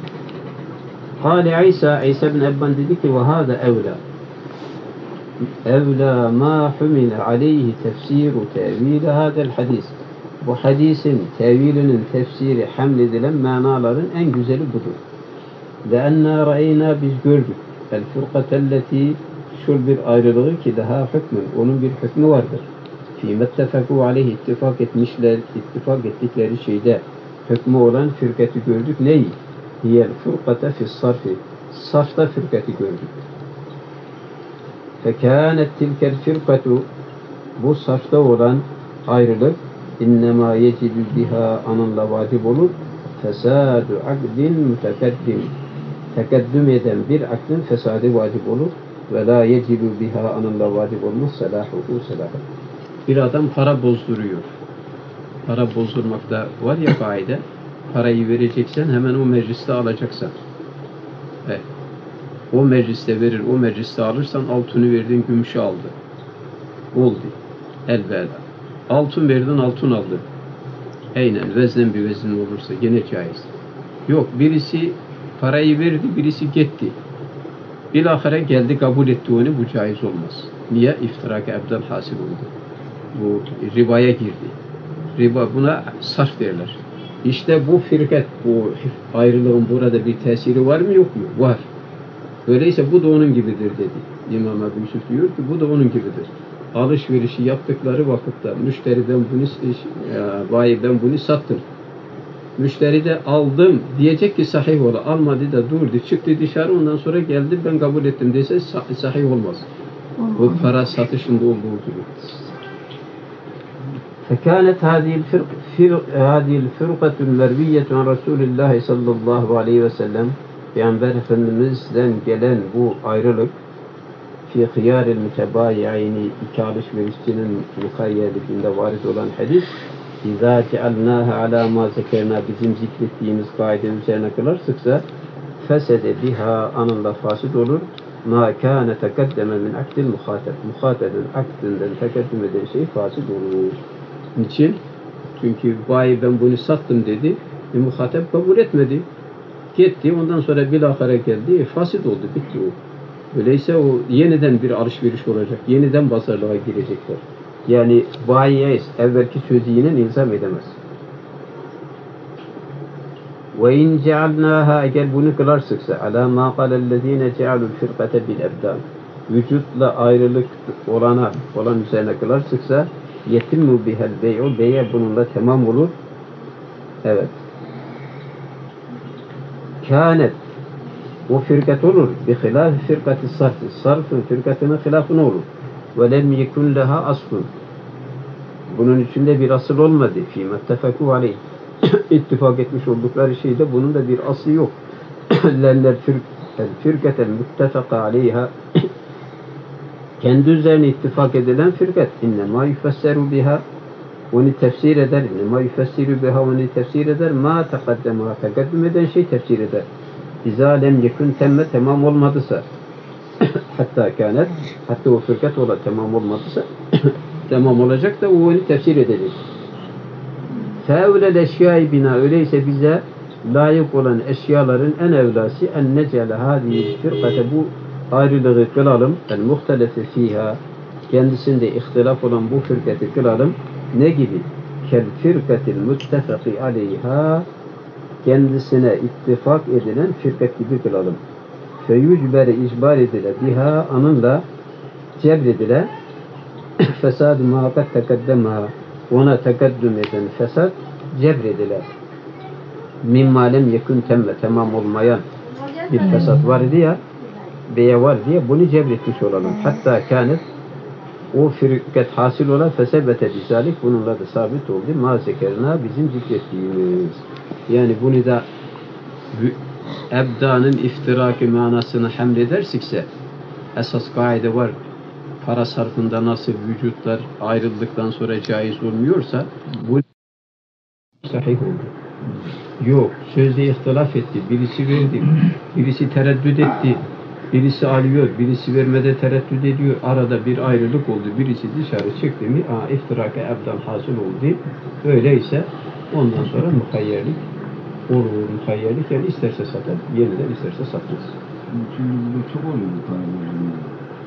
Kâle İsa bin Ebban dedi ki وَهَذَا evlâ evlâ mâ humile aleyhi tefsiru tevîle hâzel hadis. Bu hadisin tevilinin tefsiri hamledilen manaların en güzeli budur. لَاَنَّا رَأَيْنَا Biz gördük. El-furqatelleti Şul bir ayrılığı ki daha hükmün. Onun bir hükmü vardır. فِيمَتَّفَكُوا aleyhi ittifak etmişler, ittifak ettikleri şeyde hükmü olan fırkati gördük. Neyi? Hiyel furqate fi's-sarfi. Sarfta fırkati gördük. فَكَانَتْ تِلْكَ الْفِرْقَةُ Bu sarfta olan ayrılık innema yecibu biha anınla vacip olur. Fesadu akdin mütekaddim. Tekeddüm eden bir aklın fesadı vacip olur. Ve la yecibu biha anınla vacip olmaz. Selahuhu selahu. Bir adam para bozduruyor. Para bozdurmakta var ya kaide. Parayı vereceksen hemen o mecliste alacaksın. Evet. O mecliste verir, o mecliste alırsan altını verdin, gümüşü aldı. Oldu. Elbette. Altın verdin, altın aldın. Aynen, veznen bir vezin olursa gene caiz. Yok, birisi parayı verdi, birisi gitti. Bilahare geldi, kabul etti onu, bu caiz olmaz. Niye? İftirak-ı ebdan hasıl oldu. Bu ribaya girdi. Riba, buna sarf derler. İşte bu firkat, bu ayrılığın burada bir tesiri var mı yok mu? Var. Öyleyse bu da onun gibidir dedi. İmam Ebu Yusuf diyor ki bu da onun gibidir. Alışverişi yaptıkları vakitte müşteriden bunu vay ben bunu sattım. Müşteri de aldım diyecek ki sahih ola. Almadı da durdu çıktı dışarı ondan sonra geldi ben kabul ettim dese sahih olmaz. Bu para satışında olduğu gibi. فكانت هذه الفرقة المروية عن رسول الله صلى الله عليه وسلم Peygamber Efendimiz'den gelen bu ayrılık fi hıyaril mütebayyi'ini iki alışverişçinin mukayyerliğinde varid olan hadis İzâ cealnâhe alâ mâ zekerna bizim zikrettiğimiz kaide üzerine kılarsıksa fesede biha anınla fasit olur mâ kâne tekeddeme min akdil muhateb muhatebin akdinden tekeddüm eden şey fasit olur. Niçin? Çünkü vay ben bunu sattım dedi muhateb kabul etmedi. Gitti, ondan sonra bilahare geldi, fasit oldu, bitti o. Öyleyse o yeniden bir alışveriş olacak, yeniden pazarlığa girecekler. Yani bayiye evvelki sözü yine ilzam edemez. Ve in cealnaha eğer bunu kılarsıksa ala ma qalellezine cealul firqate bil ebdan vücutla ayrılık olan üzerine kılarsıksa yetimmu bihel bey'u beye bununla tamam olur. Evet. Kânet o firkat olur. Bihilâfi firkati sarfı. Sarfın firkatının hilafı ne olur? Ve lem yekun leha aslun. Bunun içinde bir asıl olmadı. Fîme tefekû aleyh. İttifak etmiş oldukları şeyde bunun da bir aslı yok. Lennel firkatel muttefaka aleyha. Kendi üzerine ittifak edilen firkat. İnnemâ yufesseru biha. Onu tefsir eder. İnnemâ yufessiru biha. Onu tefsir eder. Ma tekaddema. Tekaddüm eden şey tefsir eder. İzâ lem yekun temme tamam olmadısa hatta o fırkat tamam olmadısa tamam olacak da o onu tefsir edecek. Feevlel eşyâi bina öyleyse bize layık olan eşyaların en evlası en necele hâdî firkate bu ayrılığı kılalım el muhtelefe fîhâ kendisinde ihtilaf olan bu fırkatı kılalım ne gibi? Kel firkatil muttefaki aleyhâ kendisine ittifak edilen firkat gibi kılalım. Feyücbere icbar edile biha anınla cebredile fesad-ı muhakkak tekaddemha ona tekaddüm eden fesat cebredile mimma lem yekun temme tamam olmayan bir fesat var diye, beye var diye bunu cebretmiş olalım. Hatta kânet o firkat hasıl olan fesebete bizalik, bununla da sabit oldu. Ma zekerna, bizim zikrettiğimiz. Yani bunu da ebdanın iftiraki manasını hamledersikse esas kaide var. Para sarfında nasıl vücutlar ayrıldıktan sonra caiz olmuyorsa bu sahih oldu. Yok, sözde ihtilaf etti. Birisi verdi, birisi tereddüt etti. Birisi alıyor, birisi vermede tereddüt ediyor. Arada bir ayrılık oldu. Birisi dışarı çıktı mı, iftiraka ebdan hasıl oldu. Öyleyse ondan sonra muhayyerlik olur. Muhayyerlik yani isterse satar, yeniden isterse satmaz. Çünkü bu çok oluyor bu para bozulma.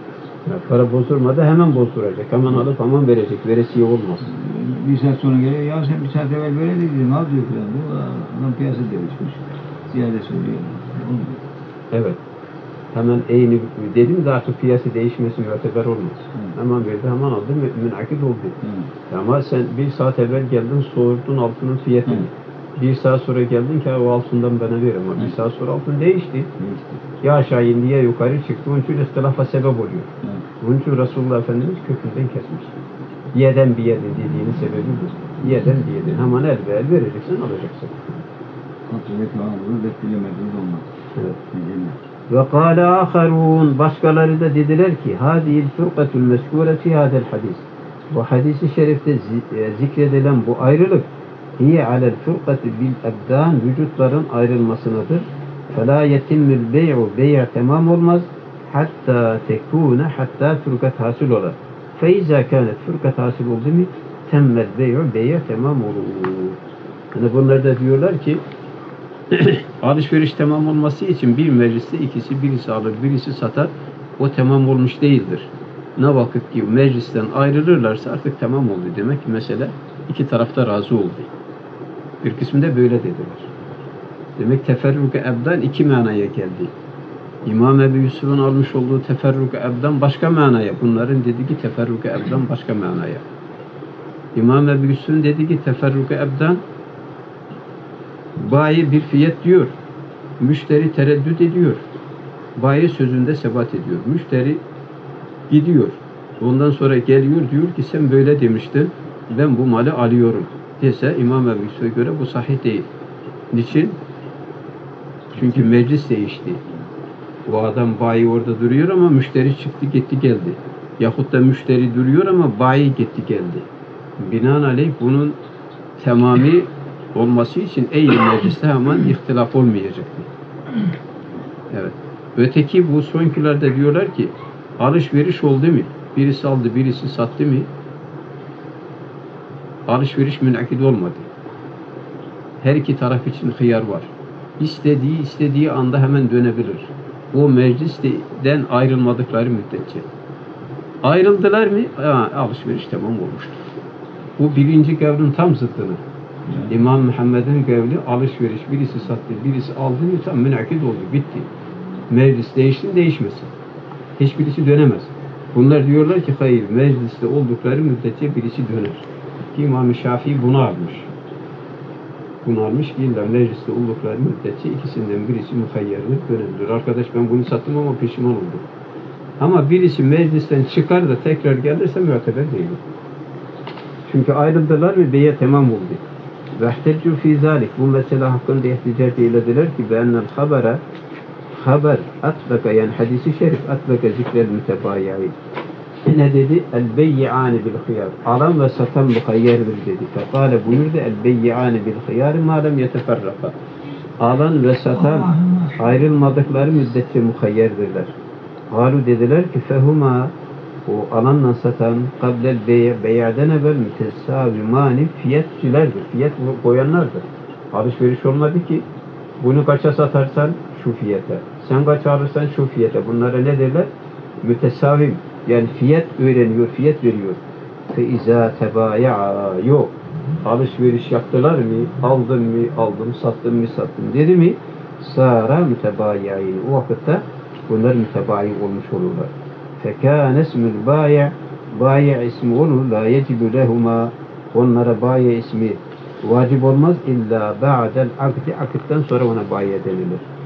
Para bozulmadı, hemen bozduracak. Hemen alıp hemen verecek. Veresiye olmaz. Bir saat sonra geliyor, ya sen bir saat evvel böyle dedin, al diyor falan. Bu adam piyasa değişmiş. Ziyade söylüyor. Olmuyor. Evet. Hemen eyni dedim de artık piyasa değişmesi müteber olmaz. Hemen verdi, hemen aldı, münakit oldu. Ama sen bir saat evvel geldin, sordun altının fiyatını. Bir saat sonra geldin ki o altından bana ver, ama bir saat sonra altın değişti. Ya aşağı indi ya yukarı çıktı. Onun için ihtilafa sebep oluyor. Onun için Resulullah Efendimiz kökünden kesmiş. Yeden bir yedin dediğinin sebebi bu. Yeden bir yedin. Hemen el ve el vereceksin, alacaksın. Hatırlayıp ağzını beklemediğiniz olmaz. Evet. Ve kâle âkharûn, başkaları da dediler ki hâdihil fırkatul meskûre fî hâdel hadis. Bu hadisi şerifte zikredilen bu ayrılık hiye alel fırkati bil ebdân, vücutların ayrılmasınadır. Felâ yetimmül bey'u, bey' tamam olmaz. Hatta tekûne, hatta fırkat hasıl olur. Feiza kânet fırkat hasıl oldu mu temmel bey'u, bey' tamam olur. Yani bunlar da diyorlar ki alışveriş tamam olması için bir mecliste ikisi, birisi alır, birisi satar, o tamam olmuş değildir. Ne vakit ki meclisten ayrılırlarsa artık tamam oldu demek ki mesele iki tarafta razı oldu. Bir kısmında böyle dediler. Demek teferruk-ı ebdan iki manaya geldi. İmam Ebu Yusuf'un almış olduğu teferruk-ı ebdan başka manaya. Bunların dediği teferruk-ı ebdan başka manaya. İmam Ebu Yusuf'un dediği teferruk-ı ebdan bayi bir fiyat diyor. Müşteri tereddüt ediyor. Bayi sözünde sebat ediyor. Müşteri gidiyor. Ondan sonra geliyor diyor ki sen böyle demiştin. Ben bu malı alıyorum. Dese İmam Ebu Yusuf'a göre bu sahih değil. Niçin? Çünkü meclis değişti. O adam bayi orada duruyor ama müşteri çıktı gitti geldi. Yahut da müşteri duruyor ama bayi gitti geldi. Binaenaleyh bunun tamamı olması için eğri mecliste hemen ihtilaf olmayacaktı. Evet. Öteki bu sonkilerde diyorlar ki alışveriş oldu mu? Birisi aldı, birisi sattı mı? Alışveriş münakid olmadı. Her iki taraf için hıyar var. İstediği anda hemen dönebilir. O meclisten ayrılmadıkları müddetçe. Ayrıldılar mı? Alışveriş tamam olmuştur. Bu birinci kavlin tam zıttını. İmam Muhammed'in kavli alışveriş, birisi sattı, birisi aldı mı tam münakid oldu, bitti. Meclis değişti, değişmesin. Hiçbirisi dönemez. Bunlar diyorlar ki hayır, mecliste oldukları müddetçe birisi döner. Ki İmam-ı Şafii bunu almış. Bunu almış ki illa mecliste oldukları müddetçe ikisinden birisi muhayyerlik dönebilir. Arkadaş ben bunu sattım ama pişman oldum. Ama birisi meclisten çıkar da tekrar gelirse müteber değil. Çünkü ayrıldılar ve beye tamam oldu. Ve ihteccu fî zâlik. Bu mesele hakkında ihticac eylediler ki be'ennel haber atlaka, yani hadisi şerif atlaka zikrel mütebayi'in. Ne dedi? El beyyi'âni bil hıyar. Alan ve satan muhayyerdir dedi. Fekâle buyurdu el beyyi'âni bil hıyar mâ lem yeteferraka. Alan ve satan ayrılmadıkları müddetçe muhayyerdirler. Galu dediler ki fehuma, o alanla satan kablel bey'den evvel mütesavimani, fiyatçilerdir. Fiyat koyanlardır. Alışveriş olmadı ki bunu kaça satarsan şu fiyata, sen kaç alırsan şu fiyata. Bunlara ne derler? Mütesavim. Yani fiyat öğreniyor, fiyat veriyor. Feiza tebaya'a, yok. Alışveriş yaptılar mı? Aldın mı? Aldım. Sattın mı? Sattım. Dedi mi? Sara mütebayi'in. O vakitte bunlar mütebayi olmuş olurlar. Fekâne ismül bayi' ismi olur. La yecibu lehuma. Onlara bayi' ismi vacip olmaz illa ba'del akdi, akitten sonra ona bayi' denilir.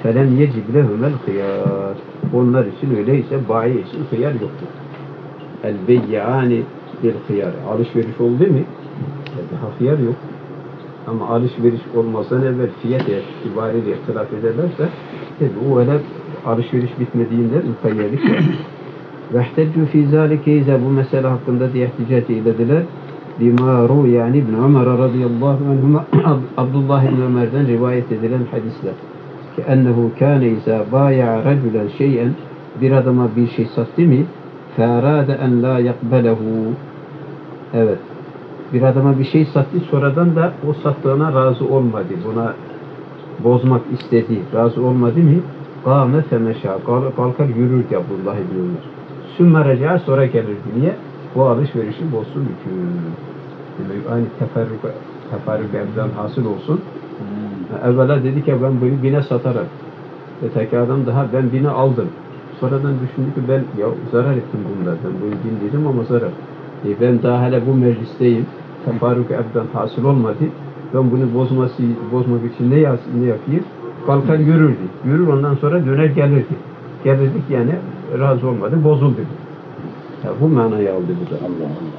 فَلَمْ يَجِبْ لَهُمَ الْخِيَارِ Onlar için öyleyse bayi için hıyar yoktur. El-beyyani bil hıyar. Alışveriş oldu değil mi? Daha hıyar yok. Ama alışveriş olmazdan evvel fiyat itibariyle ihtilaf ederlerse tabi o öyle alışveriş bitmediğinde mukayyerlik var. Vehteccu fî zâlike bu mesele hakkında diye ihticat eylediler. Bima yani İbn Ömer radıyallahu anhuma Abdullah İbn Ömer'den rivayet edilen hadisler. Ki ennehu kâne izâ bâya'a racülen şeyen bir adama bir şey sattı mı ferâde en lâ yakbelehu evet bir adama bir şey sattı sonradan da o sattığına razı olmadı. Buna bozmak istedi. Razı olmadı mı? Kâme femeşâ. Kalkar yürürdü Abdullah İbn Ömer. Sümme reca sonra gelirdi. Niye? Bu alışverişi bozsun hüküm. Aynı teferrük evden hasıl olsun. Evvela dedi ki ben bunu bine satarım. Öteki adam daha ben bine aldım. Sonradan düşündü ki ben ya zarar ettim bunlardan. Bunu bin dedim ama zarar. Ben daha hala bu meclisteyim. Teferrük evden hasıl olmadı. Ben bunu bozmak için ne yapayım? Kalkar yürürdü. Yürür ondan sonra döner gelirdi. Gelirdik yani razı olmadı. Bozuldu. Ya bu manayı aldı bu da. Allah Allah.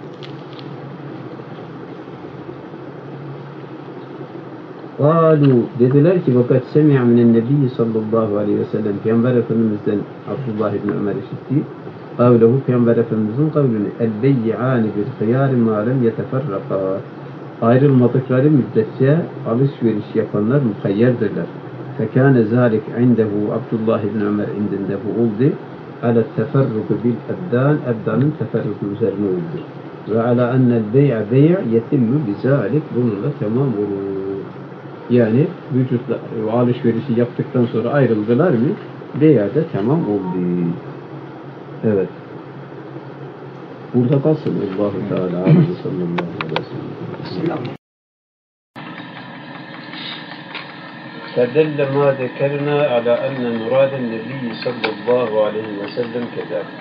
Kalu dediler ki vakat semi'a minen nebiyyi sallallahu aleyhi ve sellem Peygamber Efendimiz'den Abdullah İbni Ömer işitti. Kavlehu Peygamber Efendimiz'in kavlini el beyyi'ani bil hıyâri mâ lem yeteferraka ayrılmadıkları müddetçe alışveriş yapanlar muhayyerdirler. Fekâne zâlik indehu Abdullah İbni Ömer indinde bu oldu. Ala teferruku bil ebdanın teferruku üzerine oldu. Ve ala ennel bey'a bey' yetimmu bizâlik bununla tamam olur. Yani vücutla alışverişi yaptıktan sonra ayrıldılar mı? Bey'de tamam oldu. Evet. Burada kalsın. Allahu Teala aleyhi sallallahu aleyhi ve sellem. فدل ما ذكرنا على أن مراد النبي صلى الله عليه وسلم كذلك.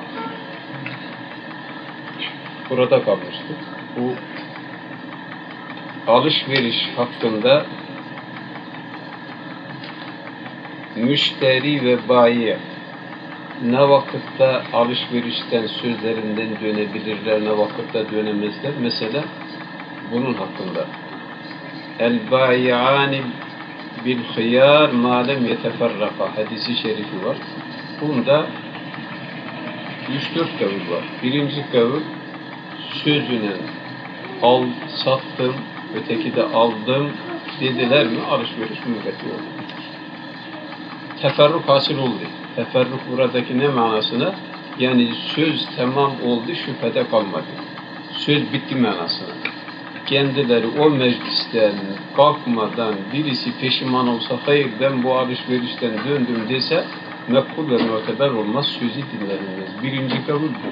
Burada kalmıştık. Bu alışveriş hakkında müşteri ve bayi ne vakitte alışverişten sözlerinden dönebilirler, ne vakitte dönemezler. Mesela bunun hakkında. El-bayi'ani bil hıyar ma lem yeteferraka hadisi şerifi var. Bunda 3-4 kavul var. Birinci kavul sözüne sattım, öteki de aldım dediler mi alışveriş mübbeti oldu. Teferruk hasıl oldu. Teferruk buradaki ne manasına? Yani söz tamam oldu, şüphede kalmadı. Söz bitti manasına. Kendileri o meclisten kalkmadan birisi peşiman olsa hayır ben bu alışverişten döndüm dese mekbul ve muteber olmaz, sözü dinlenmez. Birinci kabul bu.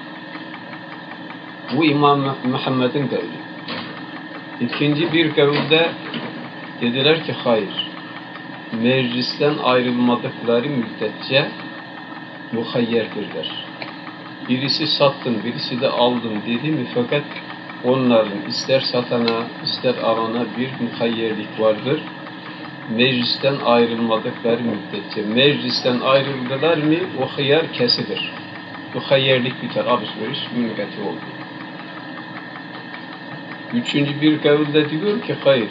Bu İmam Muhammed'in kavli. İkinci bir kavulde dediler ki hayır. Meclisten ayrılmadıkları müddetçe muhayyerdirler. Birisi sattım, birisi de aldım dedi mi fakat onların ister satana, ister alana bir muhayyerlik vardır. Meclisten ayrılmadıkları müddetçe. Meclisten ayrıldılar mı o hıyar kesilir. Muhayyerlik biter, alışveriş münkati oldu. Üçüncü bir kavulde diyor ki hayır.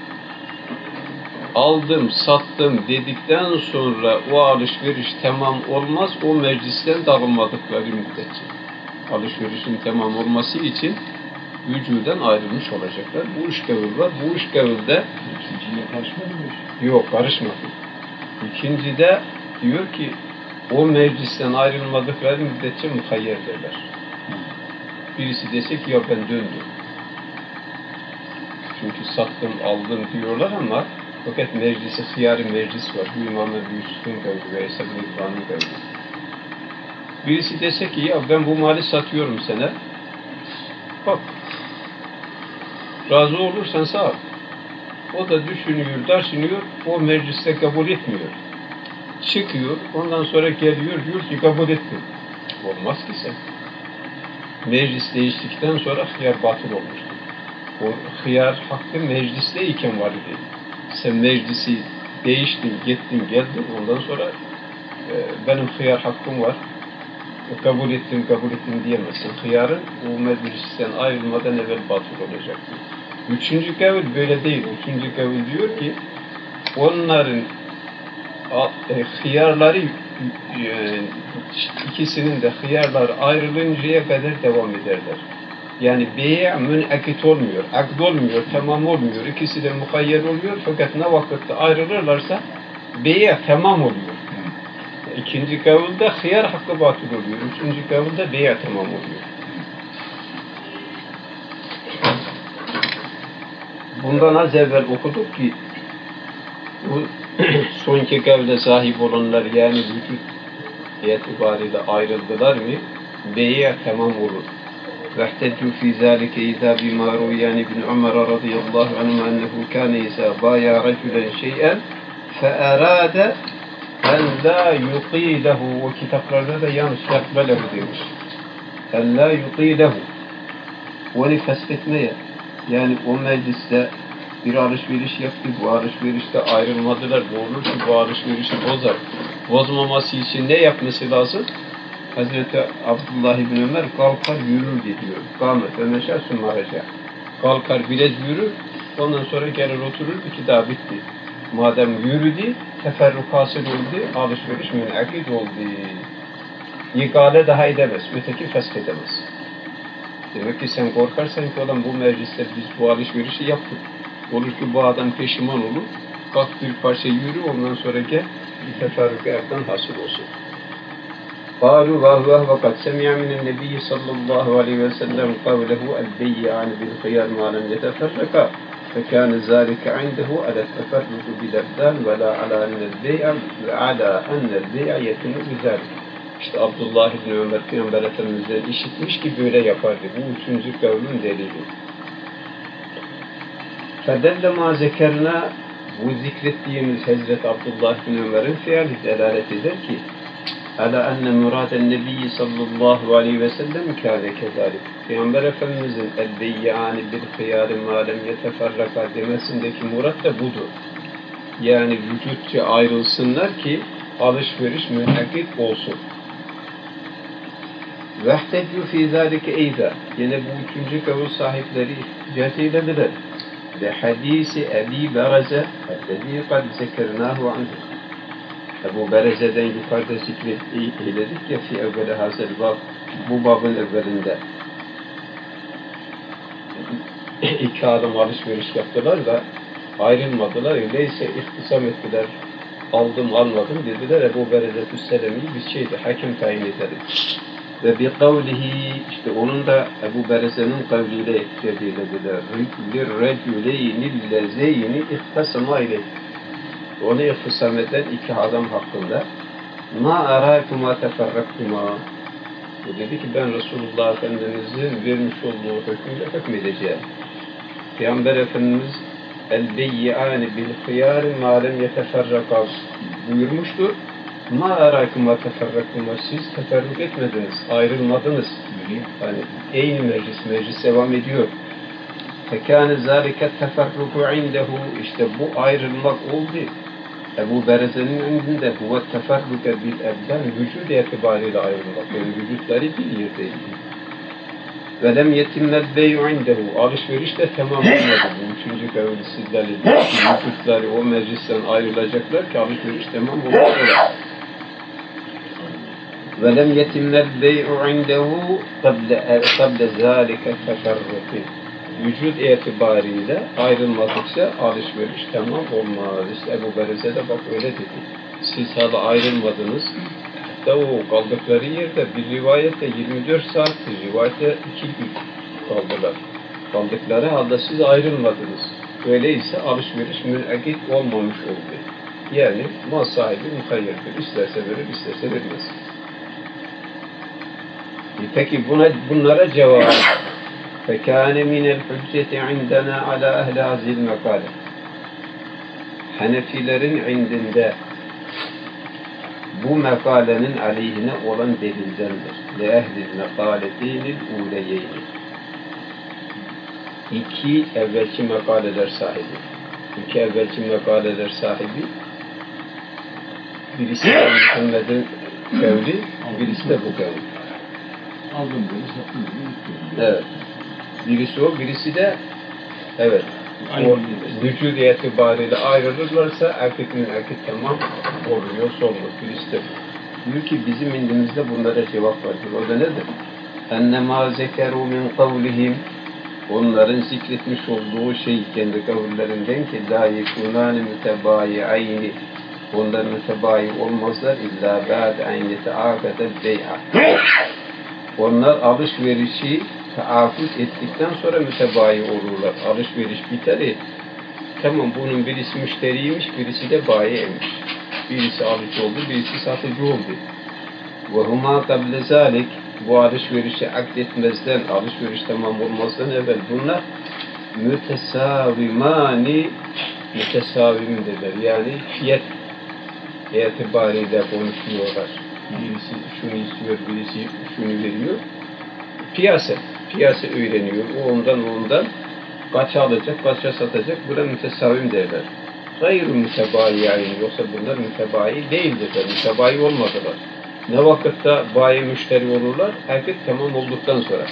Aldım, sattım dedikten sonra o alışveriş tamam olmaz, o meclisten dağılmadıkları müddetçe. Alışverişin tamam olması için vücuden ayrılmış olacaklar. Bu üç kavul var. Bu üç kavulde İkinciye karışmadı mı? yok, karışmadı. İkincide diyor ki o meclisten ayrılmadıkları müddetçe muhayyerdirler. Birisi dese ki ya ben döndüm. Çünkü sattım, aldım diyorlar ama fakat meclisi, hıyar-ı meclis var. Bu İmam Ebu Yusuf'un kavli ve İsa bin İbrahim'in kavli. Birisi dese ki ya ben bu mali satıyorum sana. Bak. Razı olursan sağ ol. O da düşünüyor, taşınıyor, o mecliste kabul etmiyor. Çıkıyor, ondan sonra geliyor, diyor ki kabul ettim. Olmaz ki sen. Meclis değiştikten sonra hıyar batıl olmuştur. O hıyar hakkı meclisteyken var idi. Sen meclisi değiştim, gittim, geldim. Ondan sonra benim hıyar hakkım var. Kabul ettim diyemezsin. Hıyarın o meclisten ayrılmadan evvel batıl olacaktır. Üçüncü kavil böyle değil. Üçüncü kavil diyor ki onların hıyarları ikisinin de hıyarları ayrılıncaya kadar devam ederler. Yani bey' münakit olmuyor, akd olmuyor, tamam olmuyor. İkisi de mukayyet oluyor fakat ne vakitte ayrılırlarsa bey' tamam oluyor. İkinci kavulda hıyar hakkı batıl oluyor. Üçüncü kavulda bey' tamam oluyor. Bundan az evvel okuduk ki bu son iki kavle sahip olanlar yani vücut itibariyle ayrıldılar mı bey' tamam olur. واحتجوا في ذلك إذا بما روي عن ابن عمر رضي الله عنه أنه كان إذا بايع رجلا شيئا فأراد أن لا يطيله وكتابlarda da yanlış yakbalehu demiş. En la yutilehu. Onu feshetmeye yani o mecliste bir alışveriş yaptı, bu alışverişte ayrılmadılar. Bu olur ki bu alışverişi bozar. Bozmaması için ne yapması lazım? Hazreti Abdullah ibn Ömer kalkar yürür diyor. Kâmet ve meşâ sümmâreca. Kalkar biraz yürür, ondan sonra gelir oturur, iki daha bitti. Madem yürüdü, teferruk hasıl oldu, alışveriş münakid oldu. İkale daha edemez, öteki feshedemez. Demek ki sen korkarsan ki olan bu mecliste biz bu alışverişi yaptık. Olur ki bu adam peşiman olur, kalk bir parça yürü, ondan sonra gel, bir teferruk erden hasıl olsun. قالوا وقد سمع من النبي صلى الله عليه وسلم قوله البيعان بالخيار ما لم يتفرقا فكان ذلك عنده على التفرق بالأبدان ولا على أن البيع يتم بذلك. İşte Abdullah ibn Ömer Peygamber Efendimiz'den işitmiş ki böyle yapardı. Bu üçüncü kavlin delili. فَدَلَّ مَا ذَكَرْنَا bu zikrettiğimiz Hazreti Abdullah ibn Ömer'in fiili delalet eder ki ala enne muraden nebiyyi sallallahu aleyhi ve sellem kâne kezalik. Peygamber Efendimizin el-beyyâni bil-hıyâri mâ lem yeteferraka demesindeki murat da budur. Yani vücutça ayrılsınlar ki alışveriş münakit olsun. Vehteccu fî zâlike eyda. Yine bu üçüncü kavul sahipleri ihticat eylediler. Ve hadisi Ebi Bereze ellezî kad zekernâhu anhu. Ebu Bereze'den yukarıda zikrettik ya fi evveli hazel bab, bu babın evvelinde iki adam alışveriş yaptılar da ayrılmadılar. Öyleyse ihtisam ettiler. Aldım almadım dediler. Ebu Berezetü Selemi'yi bir hakem tayin edelim. Ve bi kavlihi işte onun da Ebu Bereze'nin kavliyle ihticat eylediler. Lirreculeyni ihtasama ile onu ihtisam eden iki adam hakkında ma arâkuma teferrakkuma o dedi ki ben Resulullah Efendimiz'in vermiş olduğu hükmüyle hükmedeceğim. Peygamber Efendimiz el-beyyâni bil-hıyâri mâ lem yeteferraka buyurmuştur. Ma arâkuma teferrakkuma siz teferruk etmediniz, ayrılmadınız. Yani aynı meclis devam ediyor. Fekâne zâlike teferruku indehu işte bu ayrılmak oldu. Ebu Bereze'nin önünde huve teferruke bil ebden vücud itibariyle ayrılmak. Yani vücutları bir yerdeydi. Ve lem yetimmel bey'u indehu alışveriş de tamam olmadı. Bu üçüncü kavli sizlerle vücutları o meclisten ayrılacaklar ki alışveriş tamam olmadı. Ve lem yetimmel bey'u indehu kable zâlike teferruki vücut itibariyle ayrılmadıkça alışveriş tamam olmaz. İşte Ebu Bereze de bak öyle dedi. Siz hala ayrılmadınız. Hatta o kaldıkları yerde bir rivayette 24 saattir, rivayette 2 gün kaldılar. Kaldıkları halde siz ayrılmadınız. Öyleyse alışveriş münakit olmamış oldu. Yani mal sahibi muhayyerdir. İsterse verir, isterse vermez. Peki bunlara cevap فَكَانَ مِنَ الْحُجَّةِ عِنْدَنَا عَلَى أَهْلِ هَذِهِ الْمَقَالَةِ Hanefilerin indinde bu mekalenin aleyhine olan delildendir. لِأَهْلِ الْمَقَالَتِينِ الْعُولَيَيْنِ İki evvelki makaleler sahibi. İki evvelki makaleler sahibi Birisi Muhammed'in kavli, birisi de bu kavli. Aldım böyle, sattım böyle. Evet. Birisi o, birisi de evet. O vücudu itibariyle ayrılırlarsa erkek min erkek tamam oluyor, sorulur. Birisi de bu. Diyor ki bizim indimizde bunlara cevap vardır. O da nedir? Ennemâ zekerû min kavlihim, onların zikretmiş olduğu şey kendi kavillerinden ki lâ yekûnâne mütebâyi'ayni, onlar mütebâyi olmazlar illa ba'de en yeteâkadel bey'a. Onlar alışverişi taahhüt ettikten sonra mütebâyi olurlar. Alışveriş biter. Tamam, bunun birisi müşteriymiş, birisi de bayiymiş. Birisi alıcı oldu, birisi satıcı oldu. Ve huma kable zalik, bu alışverişi akdetmezden, alışveriş tamam olmazdan evvel bunlar mütesavimani, mütesavim derler. Yani fiyat itibariyle konuşuyorlar. Birisi şunu istiyor, birisi şunu veriyor. Piyasa öğreniyor. O ondan kaça alacak, kaça satacak. Buna mütesavim derler. Gayr-ı mütebayi'in, yoksa bunlar mütebayi değildirler. Mütebayi olmadılar. Ne vakitte bayi müşteri olurlar? Erkek tamam olduktan sonra.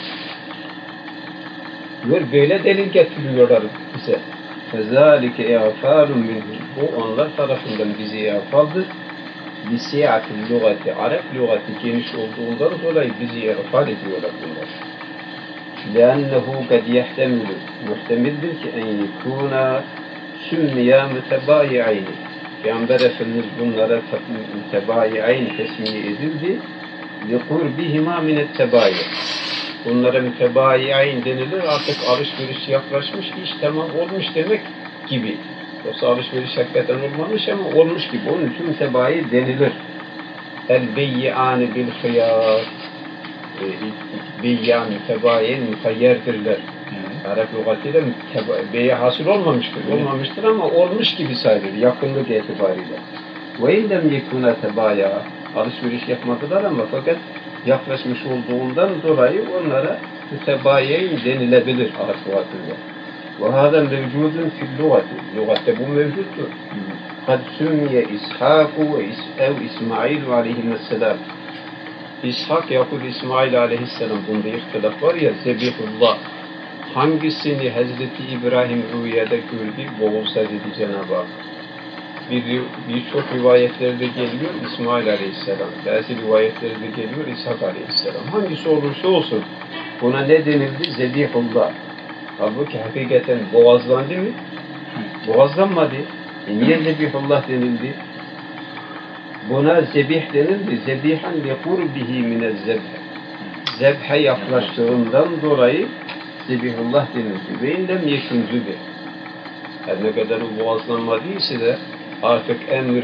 Böyle delil getiriyorlar bize. فَذَٰلِكَ اَعْفَالٌ مِنْهُمْ. Bu onlar tarafından bize ifaldır. بِسِيَعَةِ اللُغَةِ Arap lügati geniş olduğundan dolayı bizi ifade ediyorlar bunlar. لِأَنَّهُ قَدْ يَحْتَمِلُ muhtemeldir ki en yekûnâ sümmiya mütebâyi'ayni. Peygamber Efendimiz bunlara mütebâyi'ayn tesmiye edildi. لِقُرْبِهِمَا مِنَ التَّبَايِ. Bunlara mütebâyi'ayn denilir. Artık alışveriş yaklaşmış, iş tamam olmuş demek gibi. Yoksa alışveriş hakikaten olmamış ama olmuş gibi. Onun için mütebâyi denilir. El-beyyi'âni bil-hıyâr. Beyyan, mütebayin, müteyyerdirler. Arap lügatıyla beye hasıl olmamıştır. Olmamıştır ama olmuş gibi sayılır yakınlık itibariyle. Ve illem yekûne tebaya, alışveriş yapmadılar ama fakat yaklaşmış olduğundan dolayı onlara mütebayin denilebilir Arap lügatıyla. Ve hâzâ mevcudun fil lügati. Lügatte bu mevcuttur. Kad sümmiye İshâku ev İsmail aleyhisselam. İshak yahut İsmail aleyhisselam, bunda ihtilaf var ya, Zebihullah. Hangisini Hazreti İbrahim rüyada gördü, boğulsa dedi Cenab-ı Hak. Birçok rivayetlerde geliyor İsmail aleyhisselam. Bazı rivayetlerde geliyor İshak aleyhisselam. Hangisi olursa olsun buna ne denildi? Zebihullah. Halbuki hakikaten boğazlandı mı? Boğazlanmadı. Niye Zebihullah denildi? Buna zebih denildi. Zebihan li kurbihi minez-zebh. Zebhe yaklaştığından dolayı Zebihullah denildi. Ve indem yekun zübih. Her ne kadar o boğazlanmadıysa da artık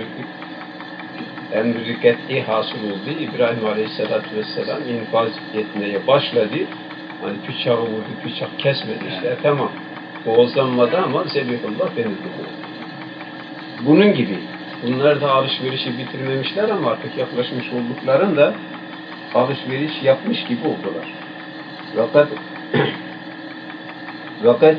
emri ket'i hasıl oldu. İbrahim Aleyhisselatü Vesselam infaz etmeye başladı. Hani bıçağı vurdu, bıçak kesmedi işte. Tamam. Boğazlanmadı ama Zebihullah denildi. Bunun gibi. Bunlar da alışverişi bitirmemişler ama artık yaklaşmış olduklarında alışveriş yapmış gibi oldular. Fakat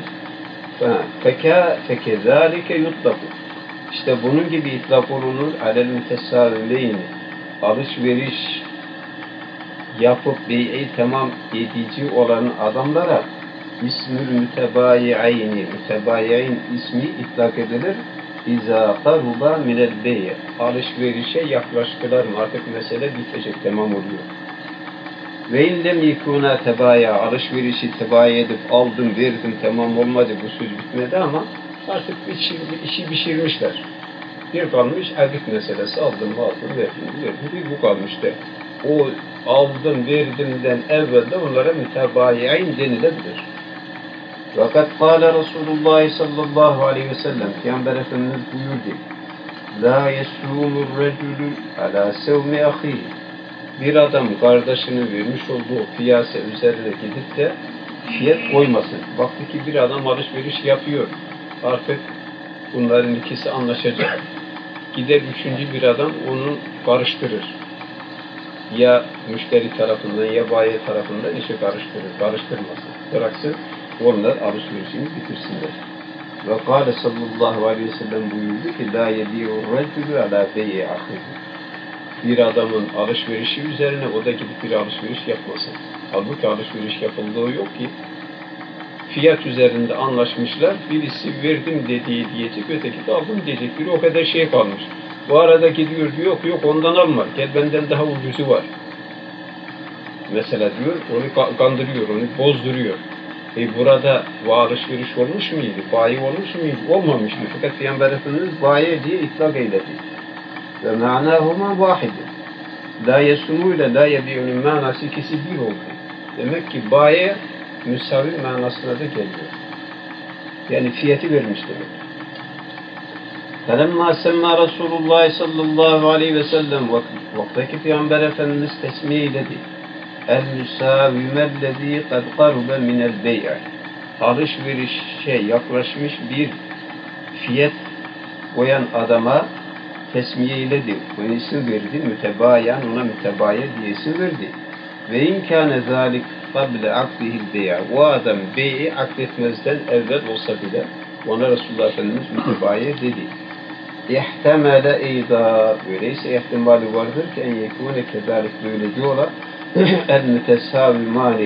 fekezalike yutlaku. İşte bunun gibi itlak olunur alel mütesavvileyni. Alışveriş yapıp bey'i tamam edici olan adamlara ismül mütebayi'ayni. Mütebayi'ayn ismi itlak edilir. İzâ qaruba minel bey'. Alışverişe yaklaştılar mı? Artık mesele bitecek, tamam oluyor. Ve inlem yekûnâ tebâya. Alışverişi tebâya edip aldım, verdim, tamam olmadı, bu söz bitmedi ama artık işi pişirmişler. Bir kalmış adet meselesi, aldım, verdim. Bir bu kalmıştı. O aldım, verdimden evvel de onlara mütebâyi'ayn denilebilir. Fakat kâle Resulullah sallallahu aleyhi ve sellem, Peygamber Efendimiz buyurdu. La yesûmur recülü alâ sevmi ahî. Bir adam kardeşinin vermiş olduğu piyasa üzerine gidip de fiyat koymasın. Baktı ki bir adam alışveriş yapıyor. Artık bunların ikisi anlaşacak. Gider üçüncü bir adam onu karıştırır. Ya müşteri tarafından ya bayi tarafından işi karıştırır. Karıştırmasın. Bıraksın. Onlar alışverişini bitirsinler. Ve kâle sallallahu aleyhi ve sellem buyurdu ki la yedi'ur recülü alâ bey'i ahî. bir adamın alışverişi üzerine o da gidip bir alışveriş yapmasın. Halbuki alışveriş yapıldığı yok ki. Fiyat üzerinde anlaşmışlar. Birisi verdim dediği diyecek, öteki de aldım diyecek. Biri o kadar şey kalmış. Bu arada gidiyor diyor, yok ondan alma. Gel benden daha ucuzu var. Mesela diyor, onu kandırıyor, onu bozduruyor. Burada bu alışveriş olmuş muydu? Bayi olmuş muydu? Olmamıştı. Fakat Peygamber Efendimiz bayi diye itlak eyledi. Ve ma'nâhuma vâhidin. La yesumû ile la yebi'unun manası ikisi bir oldu. Demek ki bayi müsavi manasına da geliyor. Yani fiyatı vermiş demek. فَلَمَّا سَمَّا رَسُولُ اللّٰهِ sallallahu aleyhi ve sellem vaktaki Peygamber Efendimiz tesmiye eyledi. El-müsâvimellezî kad qarube minel bey'i. Alışverişe yaklaşmış bir fiyat koyan adama tesmiye eyledi. Ona isim verdi. Mütebayan, ona mütebaye diye isim verdi. Ve imkâne zâlik kable akdihil bey'i. O adam bey'i akdetmezden evvel olsa bile ona Resulullah Efendimiz mütebaye dedi. İhtemele eyda. Öyleyse ihtimali vardır ki en yekûne kezalik böyle diyorlar. El mütesavimani.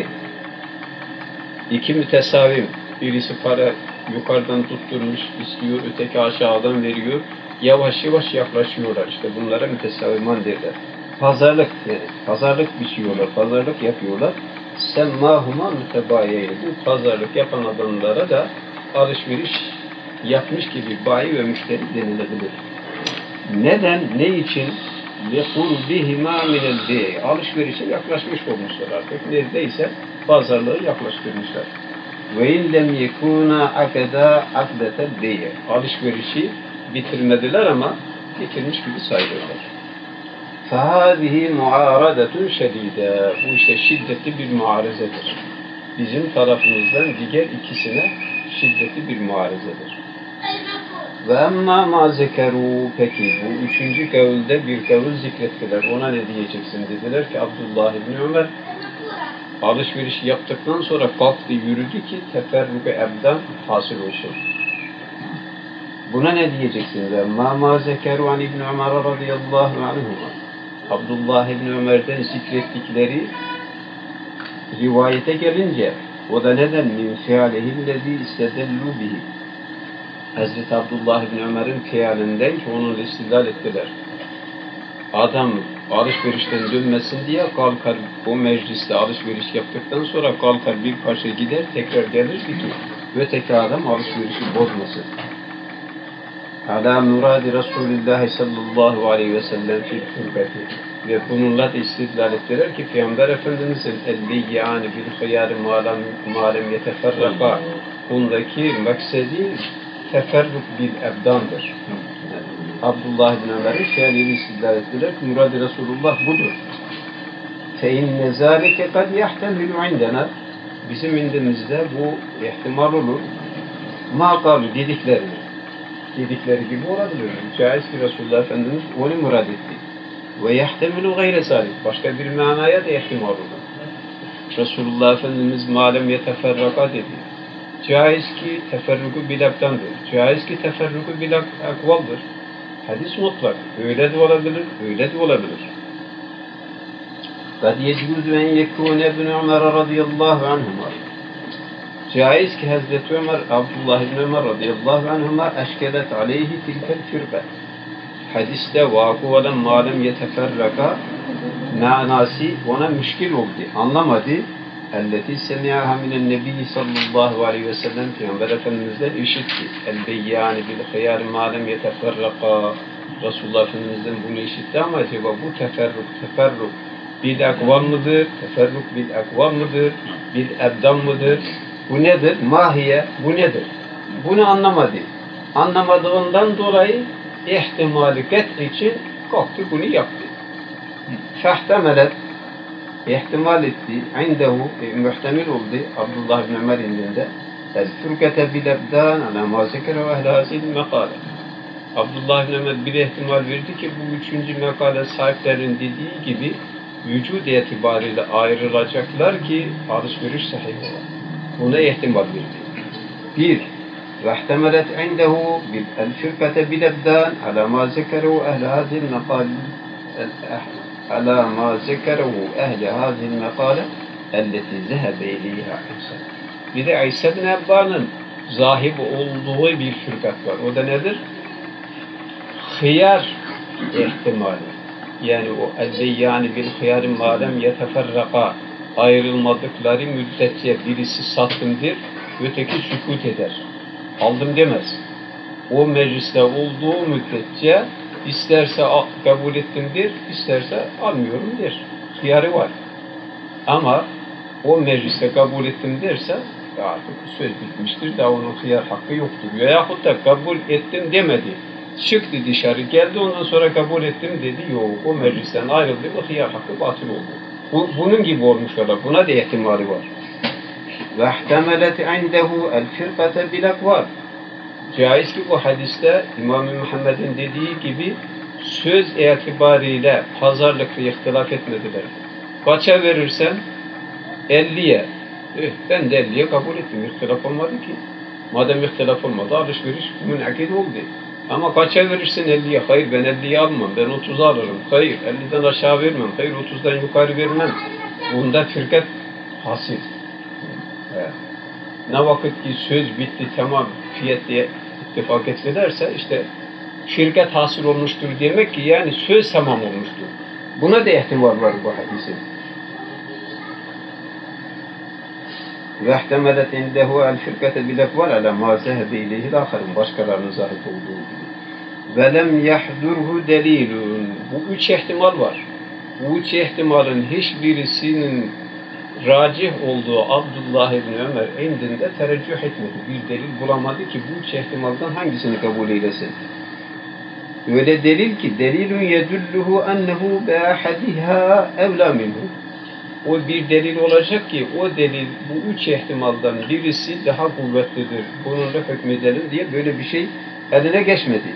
İki mütesavim. Birisi para yukarıdan tutturmuş istiyor, öteki aşağıdan veriyor. Yavaş yavaş yaklaşıyorlar. İşte bunlara mütesaviman derler. Pazarlık yani. Pazarlık biçiyorlar, pazarlık yapıyorlar. Semmâhuma mütebayeyle. Bu pazarlık yapan adamlara da alışveriş yapmış gibi bayi ve müşteri denilebilir. Neden? Ne için? لِقُرْبِهِمَا مِنَ الْبَيْعِ. Alışverişe yaklaşmış olmuşlar artık. Neredeyse pazarlığı yaklaştırmışlar. وَاِنْ لَمْ يَكُونَا عَقَدَا عَقْدَةَ الْبَيْعِ. Alışverişi bitirmediler ama bitirmiş gibi sayılırlar. فَهَذِهِ مُعَارَدَةٌ شَد۪يدًا. Bu işte şiddetli bir muarezedir. Bizim tarafımızdan diğer ikisine şiddetli bir muarezedir. Ve emmâ mâ zekerû. Peki bu üçüncü kavulde bir kavul zikrettiler. Ona ne diyeceksin dediler ki Abdullah İbni Ömer alışveriş yaptıktan sonra kalktı yürüdü ki teferruk-i ebdan hasıl olsun. Buna ne diyeceksin? Ve emmâ mâ zekerû an İbni Ömer radıyallahu anhuma. Abdullah İbni Ömer'den zikrettikleri rivayete gelince o da neden? Min fialihillezî istedellû bihi. Hazreti Abdullah İbni Ömer'in fiyalinden ki onunla istidlal ettiler. Adam alışverişten dönmesin diye kalkar o mecliste alışveriş yaptıktan sonra kalkar bir parça gider tekrar gelir ki öteki adam alışverişi bozmasın. Ala muradi Resulullah sallallahu aleyhi ve sellem fil fırkati. Ve bununla da istidlal ettiler ki Peygamber Efendimiz'in el-beyyâni bil hıyâri mâlem yeteferraka bundaki maksedi teferruk bil ebdandır. Yani Abdullah bin Ömer'in fiilini istidlal ettiler ki murad-ı Resulullah budur. فَاِنَّ ذَٰلِكَ قَدْ يَحْتَمِلُ عِنْدَنَا. Bizim indimizde bu ihtimal olur. مَا قَالُ dedikleri gibi olabilir. Caiz ki Resulullah Efendimiz onu murad etti. وَيَحْتَمِلُ غَيْرَ ذَٰلِكَ. Başka bir manaya da ihtimal olur. Resulullah Efendimiz malem yeteferraka dedi. Caiz ki teferruku bilaktandır. Caiz ki teferruku bilak akvaldır. Hadis mutlak. Öyle de olabilir, öyle de olabilir. قَدْ يَجْوُزُ اَنْ يَكُونَ اَبْنُ عُمَرَ رَضِيَ اللّٰهُ عَنْهُمَا. Caiz ki Hazreti Ömer, Abdullah İbni Ömer radıyallahu anhuma eşkelet aleyhi tilkel firbe. Hadiste vakı olan malum yeteferraka manası ona müşkil oldu. Anlamadı. Elleti semi'aha minen nebiyyi sallallahu aleyhi ve sellem Peygamber Efendimiz'den işitti. El-beyyâni bil-hıyâri malum yeteferraka. Resulullah Efendimiz'den bunu işitti ama acaba bu teferruk bil akval mıdır? Teferruk bil akval mıdır? Bil ebdan mıdır? Bu nedir? Mahiye, bu nedir? Bunu anlamadı. Anlamadığından dolayı ihtimali ket için kalktı bunu yaptı. Fehtemeret, ihtimal etti. İndehu, muhtemel oldu Abdullah bin Ömer indinde. El-fürkete bil-ebdan ala ma zekere ve ehl-hazil mekale. Abdullah bin Ömer bir ihtimal verdi ki bu üçüncü mekale sahiplerinin dediği gibi vücud itibariyle ayrılacaklar ki alışveriş sahih olur. Buna ihtimal verdi. Bir, وَاحْتَمَلَتْ عِنْدَهُ الْفِرْقَةَ بِالْأَبْدَانِ عَلَى مَا ذَكَرُوا أَهْلَ هَذِهِ الْمَقَالِ. ala ma zekerehu ehli hazil mekale elleti zehebe ileyha İsa. Bir de İsa bin Ebba'nın zahib olduğu bir fırkat var. O da nedir? Hıyar ihtimali. Yani o yani bil hıyarı malem yeteferraka, ayrılmadıkları müddetçe birisi sattımdır, öteki sükut eder. Aldım demez. O mecliste olduğu müddetçe isterse kabul ettimdir, isterse almıyorum der. Hıyarı var. Ama o mecliste kabul ettim derse artık söz bitmiştir, daha onun hıyar hakkı yoktur. Veyahut da kabul ettim demedi. Çıktı dışarı, geldi, ondan sonra kabul ettim dedi. Yok, o meclisten ayrıldı, o hıyar hakkı batıl oldu. Bunun gibi olmuş ola. Buna da ihtimali var. وَاحْتَمَلَتْ عِنْدَهُ الْفِرْقَةَ بِالْاَقْوَالِ. Caiz ki bu hadiste İmam-ı Muhammed'in dediği gibi söz itibariyle pazarlıkla ihtilaf etmediler. Kaça verirsen 50'ye. Ben de 50'ye kabul ettim. İhtilaf olmadı ki. Madem ihtilaf olmadı, alışveriş münakid oldu. Ama kaça verirsin 50'ye? Hayır, ben 50'ye almam. Ben 30'a alırım. Hayır, 50'den aşağı vermem. Hayır, 30'dan yukarı vermem. Bunda firkat hasıl. Evet. Ne vakit ki söz bitti, tamam, fiyat diye ittifak ettilerse işte şirket hasıl olmuştur demek ki yani söz tamam olmuştur. Buna da ihtimal var bu hadisin. Ve ihtimalet indehu el firkete bilekvar ala ma zehebe ileyhi l'akharın, başkalarının zahip olduğu gibi. Ve lem yahdurhu delilun. Bu üç ihtimal var. Bu üç ihtimalin hiçbirisinin racih olduğu Abdullah İbni Ömer indinde tereccüh etmedi. Bir delil bulamadı ki bu üç ihtimaldan hangisini kabul eylesin. Öyle delil ki delilun yedulluhu ennehu be'ahadiha evla minhu. O bir delil olacak ki o delil bu üç ihtimaldan birisi daha kuvvetlidir. Bununla hükmedelim diye böyle bir şey eline geçmedi.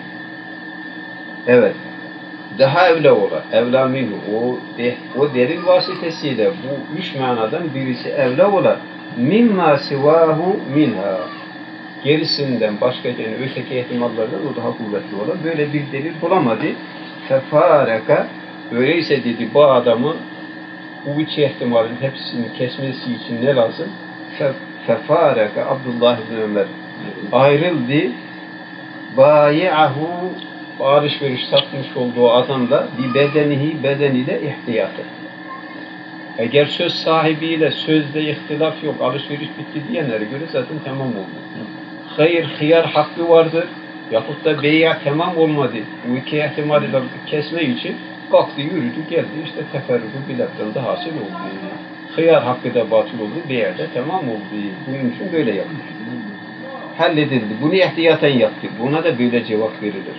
Evet. Daha evla ola. Evla minhu. O delil vasıtasıyla bu üç manadan birisi evla ola. Mimma sivahu minha. Gerisinden başka yani öteki ihtimallardan o daha kuvvetli olan böyle bir delil bulamadı. Fefareka, öyleyse dedi bu adamın bu üç ihtimalin hepsini kesmesi için ne lazım? Fefareka Abdullah ibn Ömer ayrıldı. Bayi'ahu, alışveriş satmış olduğu adamla bir bedeniyle ihtiyatı. Eğer söz sahibiyle sözde ihtilaf yok, alışveriş bitti diyenlere göre zaten tamam oldu. Hayır, hıyar hakkı vardır. Yahut da bey'a tamam olmadı. Bu iki ihtimali de kesme için kalktı, yürüdü, geldi. İşte teferruku bilaktan da hasıl oldu. Hıyar hakkı da batıl oldu, bey'a da tamam oldu. Bunun için böyle yapmış. Halledildi. Bunu ihtiyaten yaptı. Buna da böyle cevap verilir.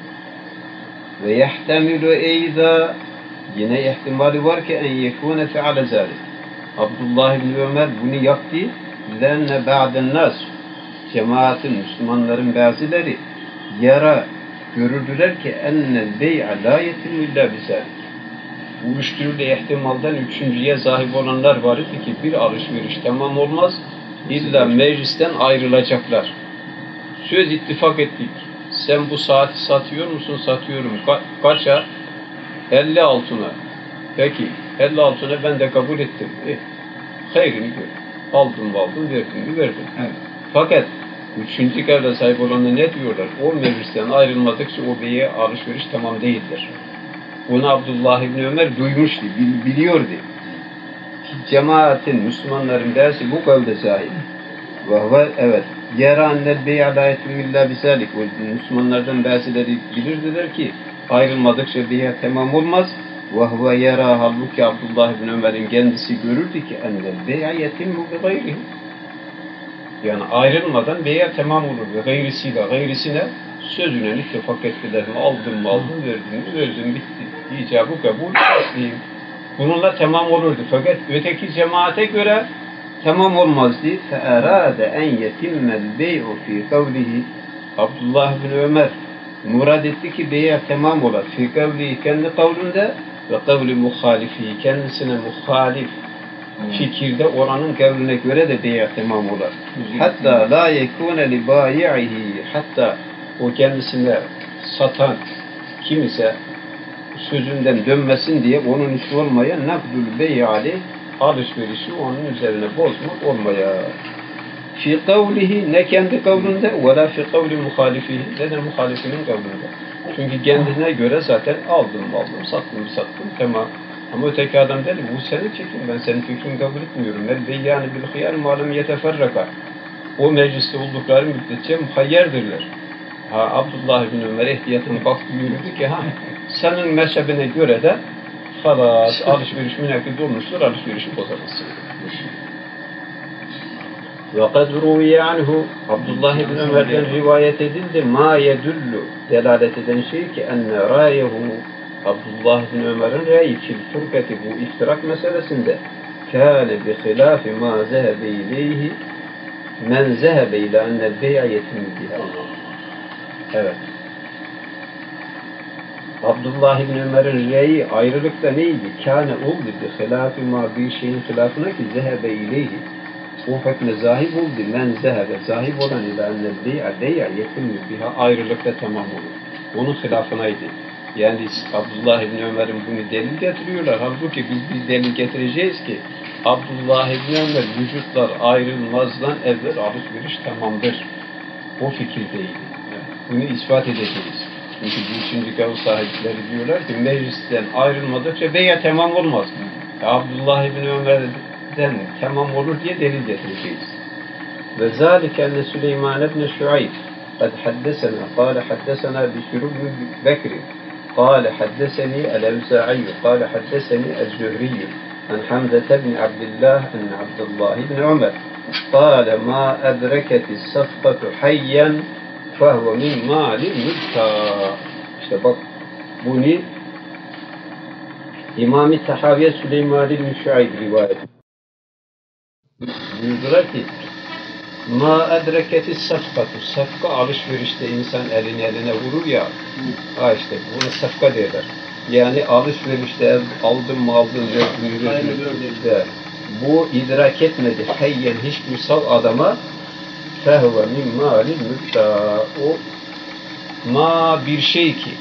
Ve yehtemilu eyda, yine ihtimali var ki en yekune feale zâlik. Abdullah ibn Ömer bunu yaptı. Lenne ba'den nas, cemaatin, Müslümanların bazıları görürdüler ki ennel bey'a la yetimu illa bizâlik. Bu üç türlü ihtimaldan üçüncüye sahip olanlar var idi ki bir alışveriş tamam olmaz, illa meclisten ayrılacaklar. Söz ittifak ettik. Sen bu saati satıyor musun? Satıyorum. Kaça? 50 altına. Peki. 50 altına ben de kabul ettim. Hayrını gör. Aldım, verdim. Evet. Fakat üçüncü kavle sahip olanlar ne diyorlar? O meclisten ayrılmadıkça o beye alışveriş tamam değildir. Bunu Abdullah İbni Ömer duymuştu, biliyordu. Cemaatin, Müslümanların dersi bu kavle sahip. Evet. Yera annel bey'a la yetimmu illa bisalik. Müslümanlardan bazıları bilirdiler ki ayrılmadıkça bey'e tamam olmaz. Ve huve yera, halbuki Abdullah ibn Ömer'in kendisi görürdü ki ennel bey'a yetimmu bi gayrihi. Yani ayrılmadan bey'e tamam olur ve gayrisine sözüne ittifak ettiler. Aldım, verdim, bitti. İcabı kabul ettim. Bununla tamam olurdu. Fakat öteki cemaate göre tamam olmazdı. فَاَرَادَ اَنْ يَتِمَّ الْبَيْعُ فِي قَوْلِهِ. Abdullah bin Ömer murad etti ki bey'e tamam olar. فِي قَوْلِهِ, kendi kavlinde ve kavli muhalifi, kendisine muhalif fikirde oranın kavline göre de bey'e tamam olar. Hatta la yekune li bayi'ihi, hatta o kendisine satan kim ise sözünden dönmesin diye onun işi olmaya nakdül bey'ali alışverişi onun üzerine bozmak olmaya. Fi kavlihi ne kendi kavlinde ve la fi kavli muhalifihi ne de muhalifinin kavlinde. Çünkü kendine göre zaten aldım, sattım tamam. Ama öteki adam der bu senin fikrin, ben senin fikrini kabul etmiyorum. El beyyâni bil hıyâr mâlem yeteferraka. O mecliste oldukları müddetçe muhayyerdirler. Abdullah bin Ömer ihtiyatını kalktı yürüdü ki senin mezhebine göre de halas alışveriş münakid olmuştur, alışverişi bozamazsın. وَقَدْ رُوِيَ عَنْهُ Abdullah bin Ömer'den rivayet edildi. مَا يَدُلُّ delalet eden şey ki enne râyehu Abdullah bin Ömer'in râyi fil furkati bu iftirak meselesinde kâne bi hilâfi mâ zehebe ileyhi men zehebe ilâ ennel bey'a yetimü biha. Evet. Abdullah bin Ömer'in râyi ayrılıkta neydi? Kâne oldu bi hilâfi mâ bir şeyin hilafına ki zehebe ileyhi o hükme zahib oldu. Men zehebe zahib olan ila ennel bey'a yetimü biha ayrılıkta tamam olur. Onun hilafınaydı. Yani Abdullah bin Ömer'in bunu delil getiriyorlar. Halbuki biz bir delil getireceğiz ki Abdullah bin Ömer vücutlar ayrılmazdan evvel alışveriş tamamdır. O fikirdeydi. Yani bunu ispat edeceğiz. Çünkü bu üçüncü kavul sahipleri diyorlar ki meclisten ayrılmadıkça bey'e tamam olmaz. Abdullah bin Ömer'den tamam olur diye delil getireceğiz. Ve zâlike enne Süleyman ibn Şuayb قد حدثنا قال حدثنا بشر بن بكر قال حدثني الأوزاعي قال حدثني الزهري عن حمزة بن عبد الله أن عبد الله بن عمر قال ما أدركت الصفقة حيا فهو من مال المبتاع. İşte bak bunu İmam-ı Tahaviye Süleyman ibn Şuayb rivayet buyurdular ki ma edreketi safkatu safka alışverişte insan eline vurur ya işte bunu safka derler. Yani alışverişte aldım mı aldın bu idrak etmedi hayyen hiçbir sal adama fehve min malin mübta o ma bir şey ki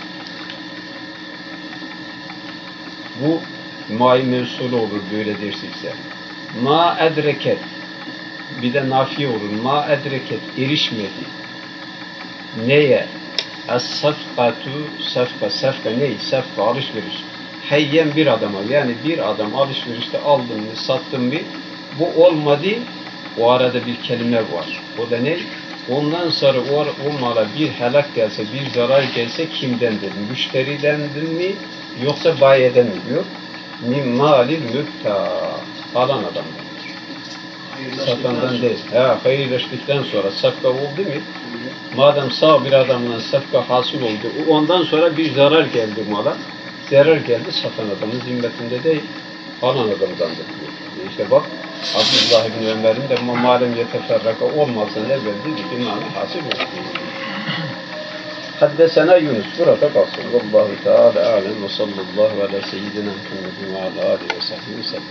bu mai mevsulu olur böyle dersikse ma edreket bir de nafi olur. Ma edreket erişmedi. Neye? Es-safkatu safka ney? Safka alışveriş. Hayyen bir adama yani bir adam alışverişte aldım mı sattım mı bu olmadı. O arada bir kelime var. O da ne? Ondan sonra o mala bir helak gelse bir zarar gelse kimdendir? Müşteridendir mi yoksa bayeden mi diyor? Min malil mübta alan adamdan. Satandan değil. Hayırlaştıktan sonra safka oldu mu? Madem sağ bir adamla safka hasıl oldu, ondan sonra bir zarar geldi mala. Zarar geldi satan adamın zimmetinde değil, alan adamdandır diyor. İşte bak, Abdullah bin Ömer'in de malum yeteferraka olmasın evvel dedi ki mana hasıl oldu. Haddesena Yunus. Burada kalsın. Vallahu Teala alem ve sallallahu ala seyyidina Muhammedin ve ala alihi ve sahbihi ve sellem.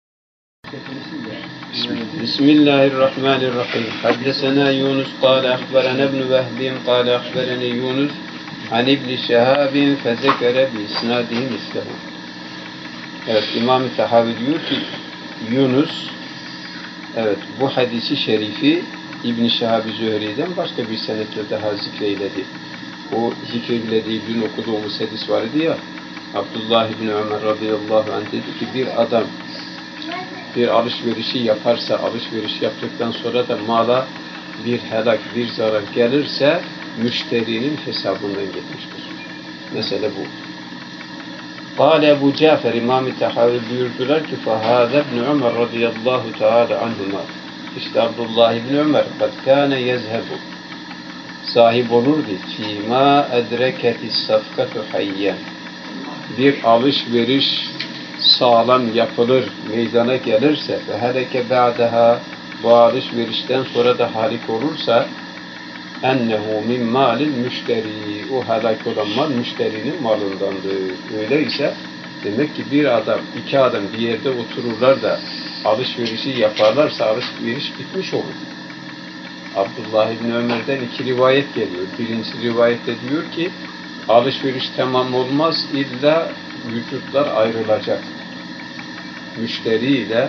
بسم الله الرحمن الرحيم حدثنا يونس قال أخبرنا ابن وهب قال أخبرني يونس عن ابن شهاب فذكر بإسناده مثله. Evet, İmam-ı Tahavi diyor ki Yunus bu hadisi şerifi İbn-i Şehab-ı Zühri'den başka bir senetle daha zikreyledi. O zikreylediği dün okuduğumuz hadis vardı ya Abdullah bin Ömer radıyallahu anh dedi ki bir adam bir alışverişi yaparsa, alışveriş yaptıktan sonra da mala bir helak, bir zarar gelirse müşterinin hesabından gitmiştir. Mesele bu. Kâle Ebu Cafer İmam-ı Tahavi buyurdular ki فَهَذَا ibn Ömer radıyallahu teala anhuma. İşte Abdullah ibn Ömer قَدْ كَانَ يَذْهَبُ sahip olurdu. فِيمَا اَدْرَكَتِ السَّفْقَةُ حَيَّنْ bir alışveriş sağlam yapılır, meydana gelirse ve heleke ba'daha bu alışverişten sonra da halik olursa ennehu min malil müşteri o helak olan mal müşterinin malındandır. Öyleyse demek ki bir adam, iki adam bir yerde otururlar da alışverişi yaparlarsa alışveriş bitmiş olur. Abdullah İbni Ömer'den iki rivayet geliyor. Birinci rivayette diyor ki alışveriş tamam olmaz illa vücutlar ayrılacak. Müşteri ile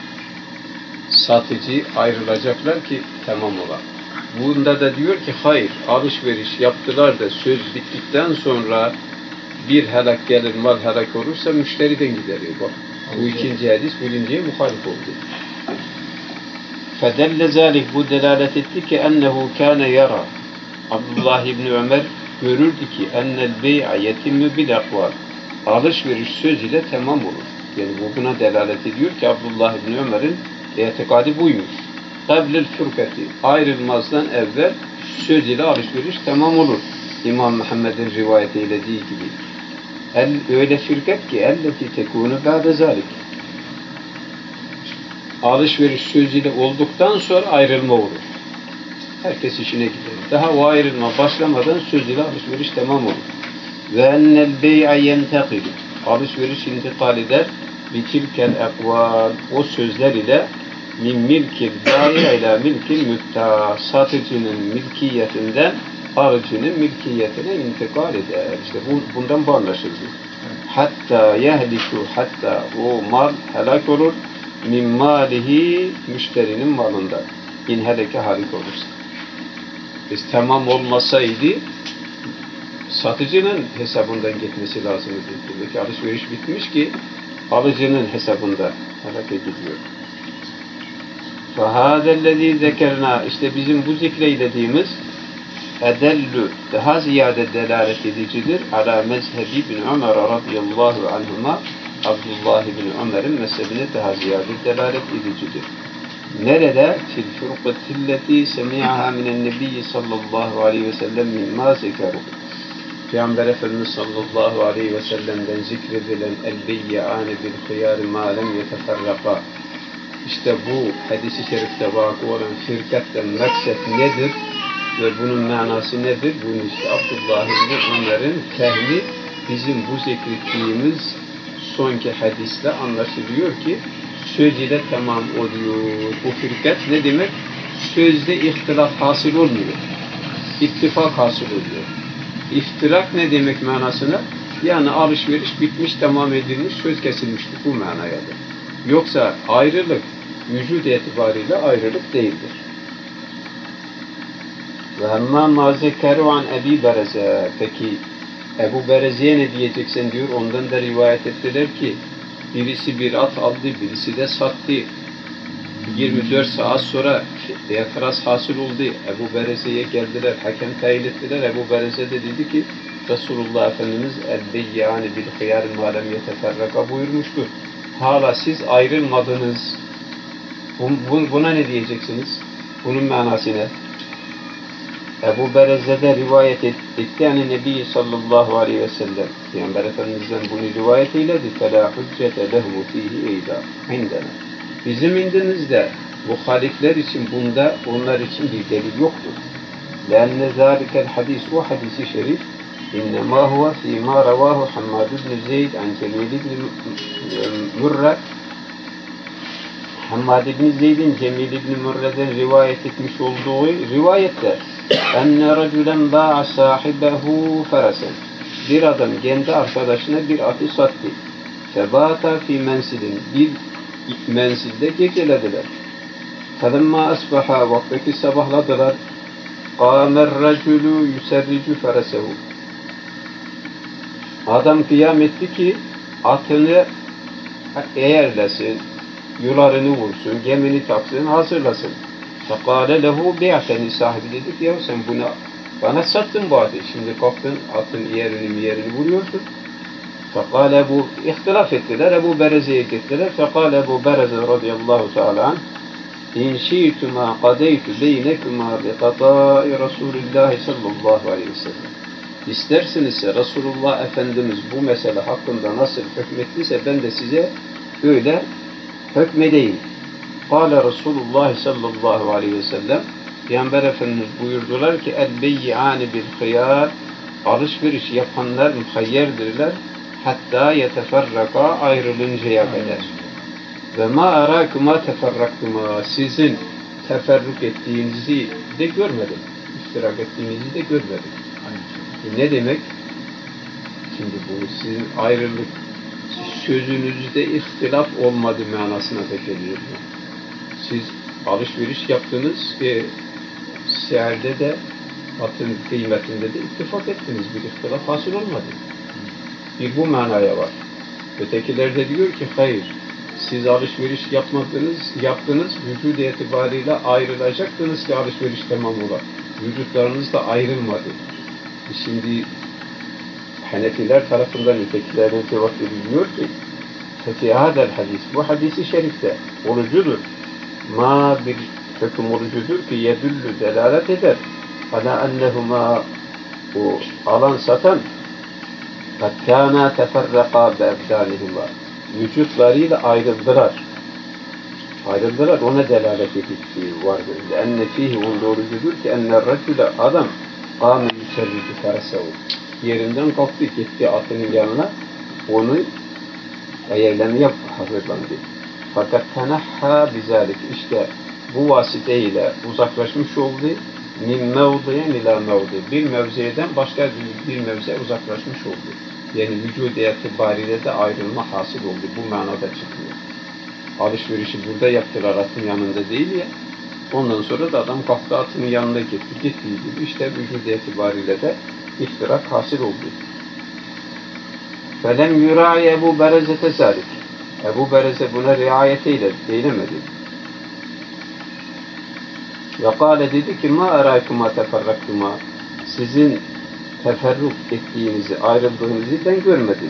satıcı ayrılacaklar ki tamam olan. Bunda da diyor ki hayır, alışveriş yaptılar da söz bittikten sonra bir helak gelir, mal helak olursa müşteriden gideriyor. Bak, bu ikinci hadis birinciye muhalif oldu. فَدَلَّ ذَٰلِكَ bu delalet etti ki ennehu kâne yara. Abdullah İbni Ömer görürdü ki ennel bey'a yetimü bil akval. Alışveriş söz ile tamam olur. Yani bu buna delalet ediyor ki Abdullah İbni Ömer'in itikadi buymuş. Kablel fırkati, ayrılmazdan evvel söz ile alışveriş tamam olur. İmam Muhammed'in rivayet eylediği gibi. Öyle firkat ki elleti tekunu ba'de zalik. Alışveriş söz ile olduktan sonra ayrılma olur. Herkes işine gider. Daha o ayrılma başlamadan söz ile alışveriş tamam olur. Ve ennel bey'a yentekilu. Alışveriş intikal eder. Bitilkel ekval. O sözler ile min milkil daire ila milkil mütta. Satıcının milkiyetinden alıcının milkiyetine intikal eder. İşte bundan bu anlaşıldı. Hatta yehliku, hatta o mal helak olur. Min malihi, müşterinin malında. İn heleke halik olursa. Biz tamam olmasaydı satıcının hesabından gitmesi lazımdı. Buradaki alışveriş bitmiş ki alıcının hesabında helake gidiyor. فَهَذَا الَّذ۪ي ذَكَرْنَا işte bizim bu zikreylediğimiz edellü daha ziyade delalet edicidir. Ala mezhebi bin Ömer radıyallahu anhuma Abdullah bin Ömer'in mezhebine daha ziyade delalet edicidir. Nerede? Fil furqatilleti semi'aha minen nebiyyi sallallahu aleyhi ve sellem mimma zekaru. Peygamber Efendimiz sallallahu aleyhi ve sellem'den zikredilen el-beyyâne bil hıyâri mâ lem yeteferraka. İşte bu hadis-i şerifte vakı olan firkatten maksat nedir ve bunun manası nedir? Bunu işte Abdullah bin Ömer'in fehmi bizim bu zikrettiğimiz sonki hadisle anlaşılıyor ki söz ile tamam oluyor. Bu firkat ne demek? Sözde ihtilaf hasıl olmuyor. İttifak hasıl oluyor. İftirak ne demek manasına? Yani alışveriş bitmiş, tamam edilmiş, söz kesilmiştir. Bu manayadır. Yoksa ayrılık, vücut itibariyle ayrılık değildir. Ve hemmâ mâ zekeru an Ebi Bereze. Peki Ebu Bereze'ye ne diyeceksin diyor. Ondan da rivayet ettiler ki birisi bir at aldı, birisi de sattı. 24 saat sonra itiraz hasıl oldu. Ebu Bereze'ye geldiler, hakem tayin ettiler. Ebu Bereze de dedi ki Resulullah Efendimiz el-beyyâne bil hıyâri mâ lem yeteferraka buyurmuştur. Hala siz ayrılmadınız. Buna ne diyeceksiniz? Bunun manası ne? Ebu Bereze'de rivayet etti. Yani Nebi sallallahu aleyhi ve sellem Peygamber Efendimiz'den bunu rivayet eyledi. فَلَا حُجَّةَ لَهُمُ ف۪يهِ اَيْدًا عِنْدَنَا. Bizim indimizde muhalifler için bunda onlar için bir delil yoktur. لَاَنَّ ذَٰلِكَ الْحَدِيث o hadisi şerif اِنَّمَا هُوَ ف۪ي مَا رَوَاهُ حَمَّادُ بْنِ زَيْدْ عَنْ جَمِيلِ بْنِ مُرَّةٍ Hammad ibn Zeyd'in Cemil ibn Murre'den rivayet etmiş olduğu rivayette enne raculen ba'a sahibehu ferasen. Bir adam kendi arkadaşına bir atı sattı. Febata fi mensilin. Bir mensilde gecelediler. Felemma asbaha vaktaki sabahladılar. Kâmer raculu yuserricu feresehu. Adam kıyam etti ki atını eğerlesin, yularını vursun, gemini taksın, hazırlasın. Fekâle lehu bi'ateni sahibi dedi ki ya sen bunu bana sattın bu atı. Şimdi kalktın atın yerini vuruyorsun. Fekâle bu ihtilaf ettiler. Ebu Bereze'ye gittiler. Fekâle Ebu Bereze radıyallahu teâlâ anh İn şi'tuma kadeytu beynekuma bi kadâi Resulillahi sallallahu aleyhi ve sellem. İstersinizse Resulullah Efendimiz bu mesele hakkında nasıl hükmettiyse ben de size öyle hükmedeyim. Kâle Resulullah sallallahu aleyhi ve sellem Peygamber Efendimiz buyurdular ki el-beyyâni bil hıyâr alışveriş yapanlar muhayyerdirler hatta yeteferraka ayrılıncaya kadar. Ve ma arakuma teferraktuma sizin teferruk ettiğinizi de görmedim. İftirak ettiğinizi de görmedim. Ne demek? Şimdi bu sizin ayrılık sözünüzde ihtilaf olmadı manasına da geliyor. Siz alışveriş yaptınız ve seerde de atın kıymetinde de ittifak ettiniz. Bir ihtilaf hasıl olmadı. Bir bu manaya var. Ötekiler de diyor ki hayır. Siz alışveriş yaptınız, vücud itibariyle ayrılacaktınız ki alışveriş tamam ola. Vücutlarınız da ayrılmadı. Şimdi Hanefiler tarafından ötekilerine cevap veriliyor ki فَفِي هَذَا الْحَدِيثِ bu hadisi şerifte olucudur. Ma bir hüküm olucudur ki yedüllü delalet eder. Ala ennehuma o alan satan قَدْ كَانَا تَفَرَّقَا بَاَبْدَانِهِمَا vücutlarıyla ayrıldılar. Ayrıldılar, ona delalet edildiği vardır. لَاَنَّ ف۪يهِ onun doğrucudur ki اَنَّ الرَّجُلَ adam قَامَ يُسَرِّجُ فَرَسَهُ yerinden kalktı, gitti atının yanına, onu eğerlemeye hazırlandı. Fakat tenahha bizalik işte bu vasıteyle uzaklaşmış oldu. Min mevdiyen ila mevdi. Bir mevziyeden başka bir mevziye uzaklaşmış oldu. Yani vücudu itibariyle de ayrılma hasıl oldu. Bu manada çıkıyor. Alışverişi burada yaptılar atın yanında değil ya. Ondan sonra da adam kalktı atının yanına gitti. Gittiği gibi işte vücudu itibariyle de iftirak hasıl oldu. فَلَمْ يُرَعِيَ Ebu Bereze tezalik. Ebu Bereze buna riayet eylemedi. Ve kâle dedi ki مَا اَرَيْكُمَا تَفَرَّقْتُمَا sizin teferruk ettiğinizi, ayrıldığınızı ben görmedim.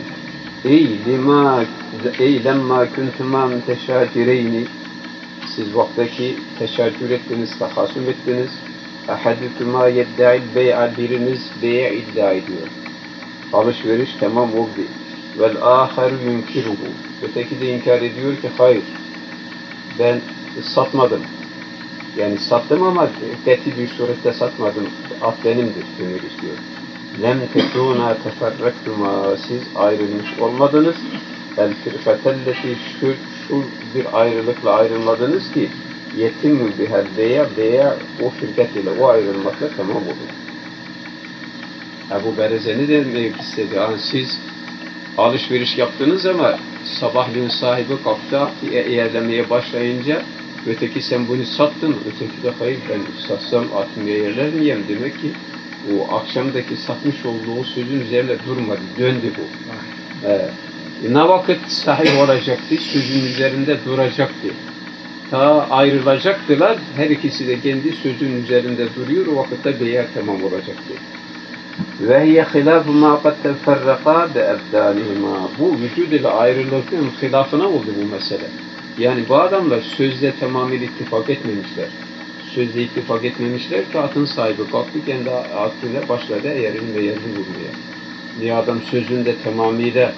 Ey lemma kuntumâ müteşâcireyni siz vaktaki teşaccür ettiniz, tahasüm ettiniz. Ahadükümâ yedda'il bey'a biriniz bey'e iddia ediyor. Alışveriş tamam oldu. Vel âheru yunkiruhu. Öteki de inkar ediyor ki hayır. Ben satmadım. Yani sattım ama kati bir surette satmadım. At benimdir demek istiyor. Lem tekûnâ teferrektuma siz ayrılmış olmadınız. El firkatelleti şu bir ayrılıkla ayrılmadınız ki yetimü bihel beya o firkat ile o ayrılmakla tamam olur. Ebu Bereze ne demek istedi? Yani siz alışveriş yaptınız ama sabahleyin sahibi kalktı eğerlemeye başlayınca öteki sen bunu sattın, öteki de hayır ben satsam atımı eğerler miyim? Demek ki o akşamdaki satmış olduğu sözün üzerine durmadı, döndü bu. Ne vakit sahip olacaktı, sözün üzerinde duracaktı. Ta ayrılacaktılar, her ikisi de kendi sözün üzerinde duruyor, o vakitte beya tamam olacaktı. Ve hiye hilâfu mâ kad teferraqâ be'ebdânihimâ. Bu vücud ile ayrılırken hilafına oldu bu mesele. Yani bu adamlar sözde tamamıyla ittifak etmemişler. Sözde ittifak etmemişler ki atın sahibi kalktı kendi atıyla başladı yerin ve yerini vurmaya. Niye adam sözünde tamamıyla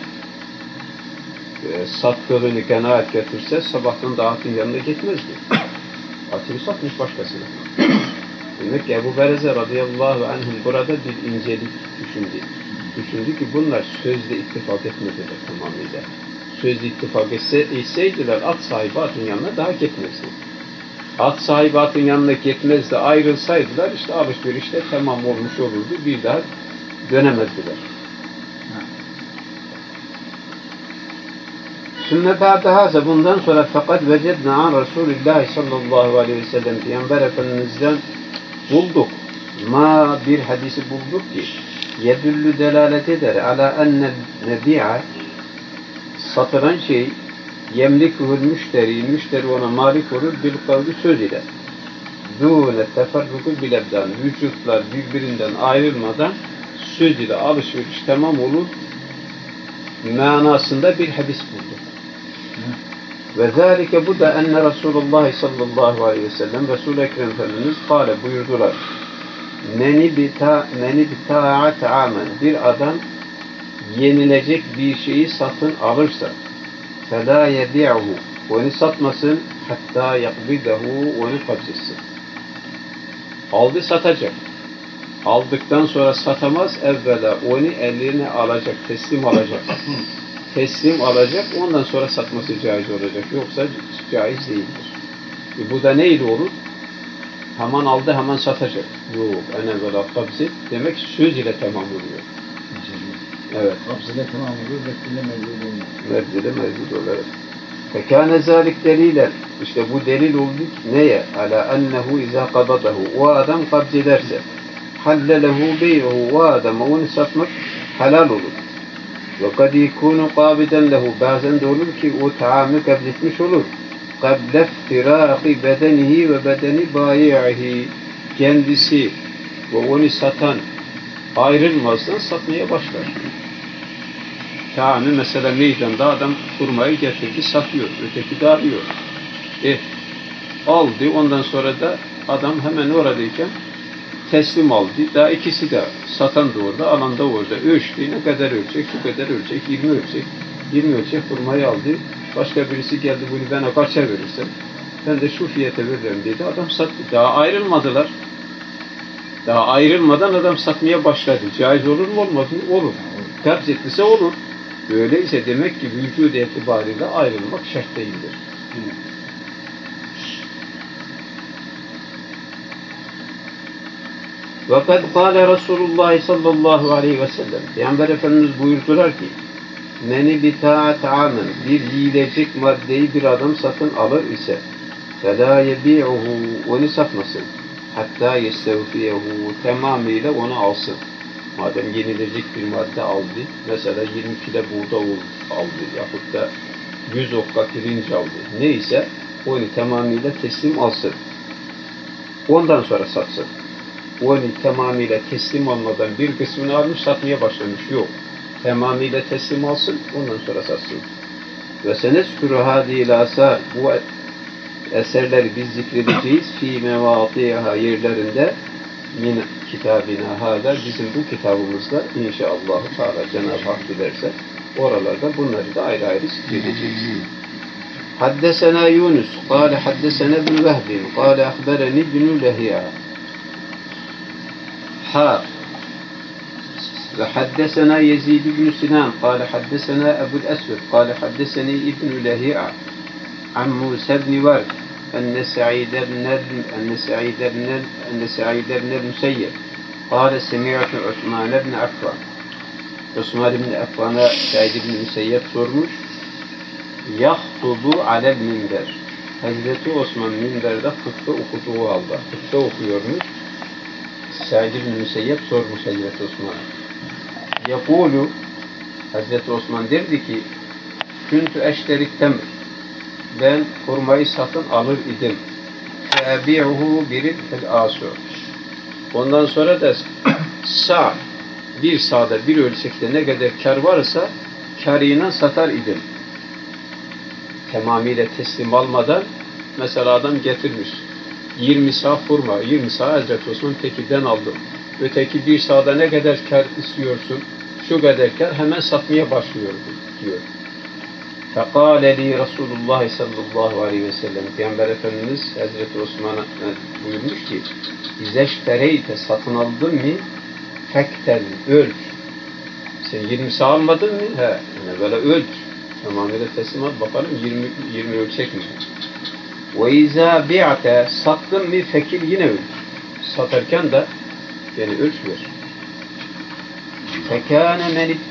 sattığını kanaat getirse sabahtan da atın yanına gitmezdi. Atını satmış başkasına. Demek ki Ebu Bereze radıyallahu anhum burada bir incelik düşündü. Düşündü ki bunlar sözde ittifak etmediler tamamıyla. Sözde ittifak etseydiler at sahibi atın yanına daha gitmezdi. At sahibi atın yanına gitmezdi, ayrılsaydılar işte alışverişte tamam olmuş olurdu, bir daha dönemezdiler. Sümme ba'de haza bundan sonra fakat vecedna an Resulullah sallallahu aleyhi ve sellem Peygamber Efendimiz'den bulduk. Ma bir hadisi bulduk ki yedüllü delalet eder ala ennel nebi'a satılan şey yemlikuhul müşteri ona malik olur bil kavli söz ile dûne teferruku bil ebdan vücutlar birbirinden ayrılmadan söz ile alışveriş tamam olur manasında bir hadis bulduk. Ve zâlike bu da enne Resulullah sallallahu aleyhi ve sellem Resul-i Ekrem Efendimiz kâle buyurdular. Meni bitâ'a ta'amen bir adam yenilecek bir şeyi satın alırsa فَلَا يَبِعُهُ onu satmasın hatta yakbidahu onu kabzetsin. Aldı satacak. Aldıktan sonra satamaz evvela onu eline alacak, teslim alacak. Teslim alacak, ondan sonra satması caiz olacak. Yoksa caiz değildir. Bu da neyle olur? Hemen aldı, hemen satacak. Yok, en evvela kabzet. Demek söz ile tamam oluyor. Evet. Kapsıda tamam olur, reddile mevcut olmaz. Mevcide mevcut olarak. Fekâne zâlik delilen. İşte bu delil oldu ki neye? Ala ennehu izâ kabadahu. O adam kabz ederse. Hallelehu bey'uhu. O adama onu satmak helal olur. Ve kad yekûnu kâbiden lehu. Bazen de olur ki o taamı kabz etmiş olur. Kable iftirâki bedenihi ve bedeni bâyi'ihi. Kendisi ve onu satan ayrılmazdan satmaya başlar. Taamı mesela meydanda adam hurmayı getirdi, satıyor. Öteki de alıyor. Aldı. Ondan sonra da adam hemen oradayken teslim aldı. Daha ikisi de satan da orada, alan da orada. Ölçtü. Ne kadar ölçecek? Şu kadar ölçecek. 20 ölçecek. 20 ölçecek hurmayı aldı. Başka birisi geldi bunu bana kaça verirsen ben de şu fiyata veririm dedi. Adam sattı. Daha ayrılmadılar. Daha ayrılmadan adam satmaya başladı. Caiz olur mu olmaz mı? Olur. Kabz etmişse olur. Öyleyse demek ki vücud itibariyle ayrılmak şart değildir. وَقَدْ قَالَ Resulullah sallallahu aleyhi ve sellem. Peygamber Efendimiz buyurdular ki meni bita'at amen bir yiyilecek maddeyi bir adam satın alır ise فَلَا يَبِيعُهُ onu satmasın. Hatta يَسْتَوْفِيَهُ tamamıyla onu alsın. Madem yenilecek bir madde aldı, mesela 20 kilo buğday aldı yahut da 100 okka pirinç aldı. Neyse onu tamamıyla teslim alsın. Ondan sonra satsın. Onu tamamıyla teslim almadan bir kısmını almış satmaya başlamış. Yok. Tamamıyla teslim alsın, ondan sonra satsın. Ve seneskuru hadîl asâr bu eserleri biz zikredeceğiz fi mevâtiha yerlerinde min kitabina hâdâ bizim bu kitabımızda inşallah Teala Cenab-ı Hak dilerse oralarda bunları da ayrı ayrı zikredeceğiz. Haddesena Yunus kâle haddesena ibn Vehbin kâle ahbereni ibn Lehiya ve haddesena Yezid ibn Sinan kâle haddesena Ebu'l Esved kâle haddeseni ibn Lehiya an Musa ibn Vard أن سعيد بن المسيب قال سمعت عثمان بن عفان Osman ibn Affan'a Said ibn Müseyyep sormuş. Yahtubu alel minber. Hazreti Osman minberde hutbe okuduğu halde. Hutbe okuyormuş. Said ibn Müseyyep sormuş Hazreti Osman'a. Yakulu Hazreti Osman derdi ki Küntü eşterik temr. Ben hurmayı satın alır idim. Fe'abi'uhu biril asur. Ondan sonra da sağ bir sağda bir ölçekte ne kadar kar varsa karıyla satar idim. Tamamıyla teslim almadan mesela adam getirmiş 20 sağ hurma, 20 sağ Hazreti Osman tekiden aldım. Öteki bir sağda ne kadar kar istiyorsun? Şu kadar kar hemen satmaya başlıyordu diyor. Fekâle li Resulullah sallallahu aleyhi ve sellem Peygamber Efendimiz Hazreti Osman'a buyurmuş ki İzeştereyte satın aldın mı? Fekten ölç. Sen 20 sağ almadın mı? He. Yani böyle ölç. Tamamıyla teslim al bakalım 20 ölçek mi? Ve izâ bi'ate sattın mı? Fekil yine ölç. Satarken de yani ölç ver. Fekâne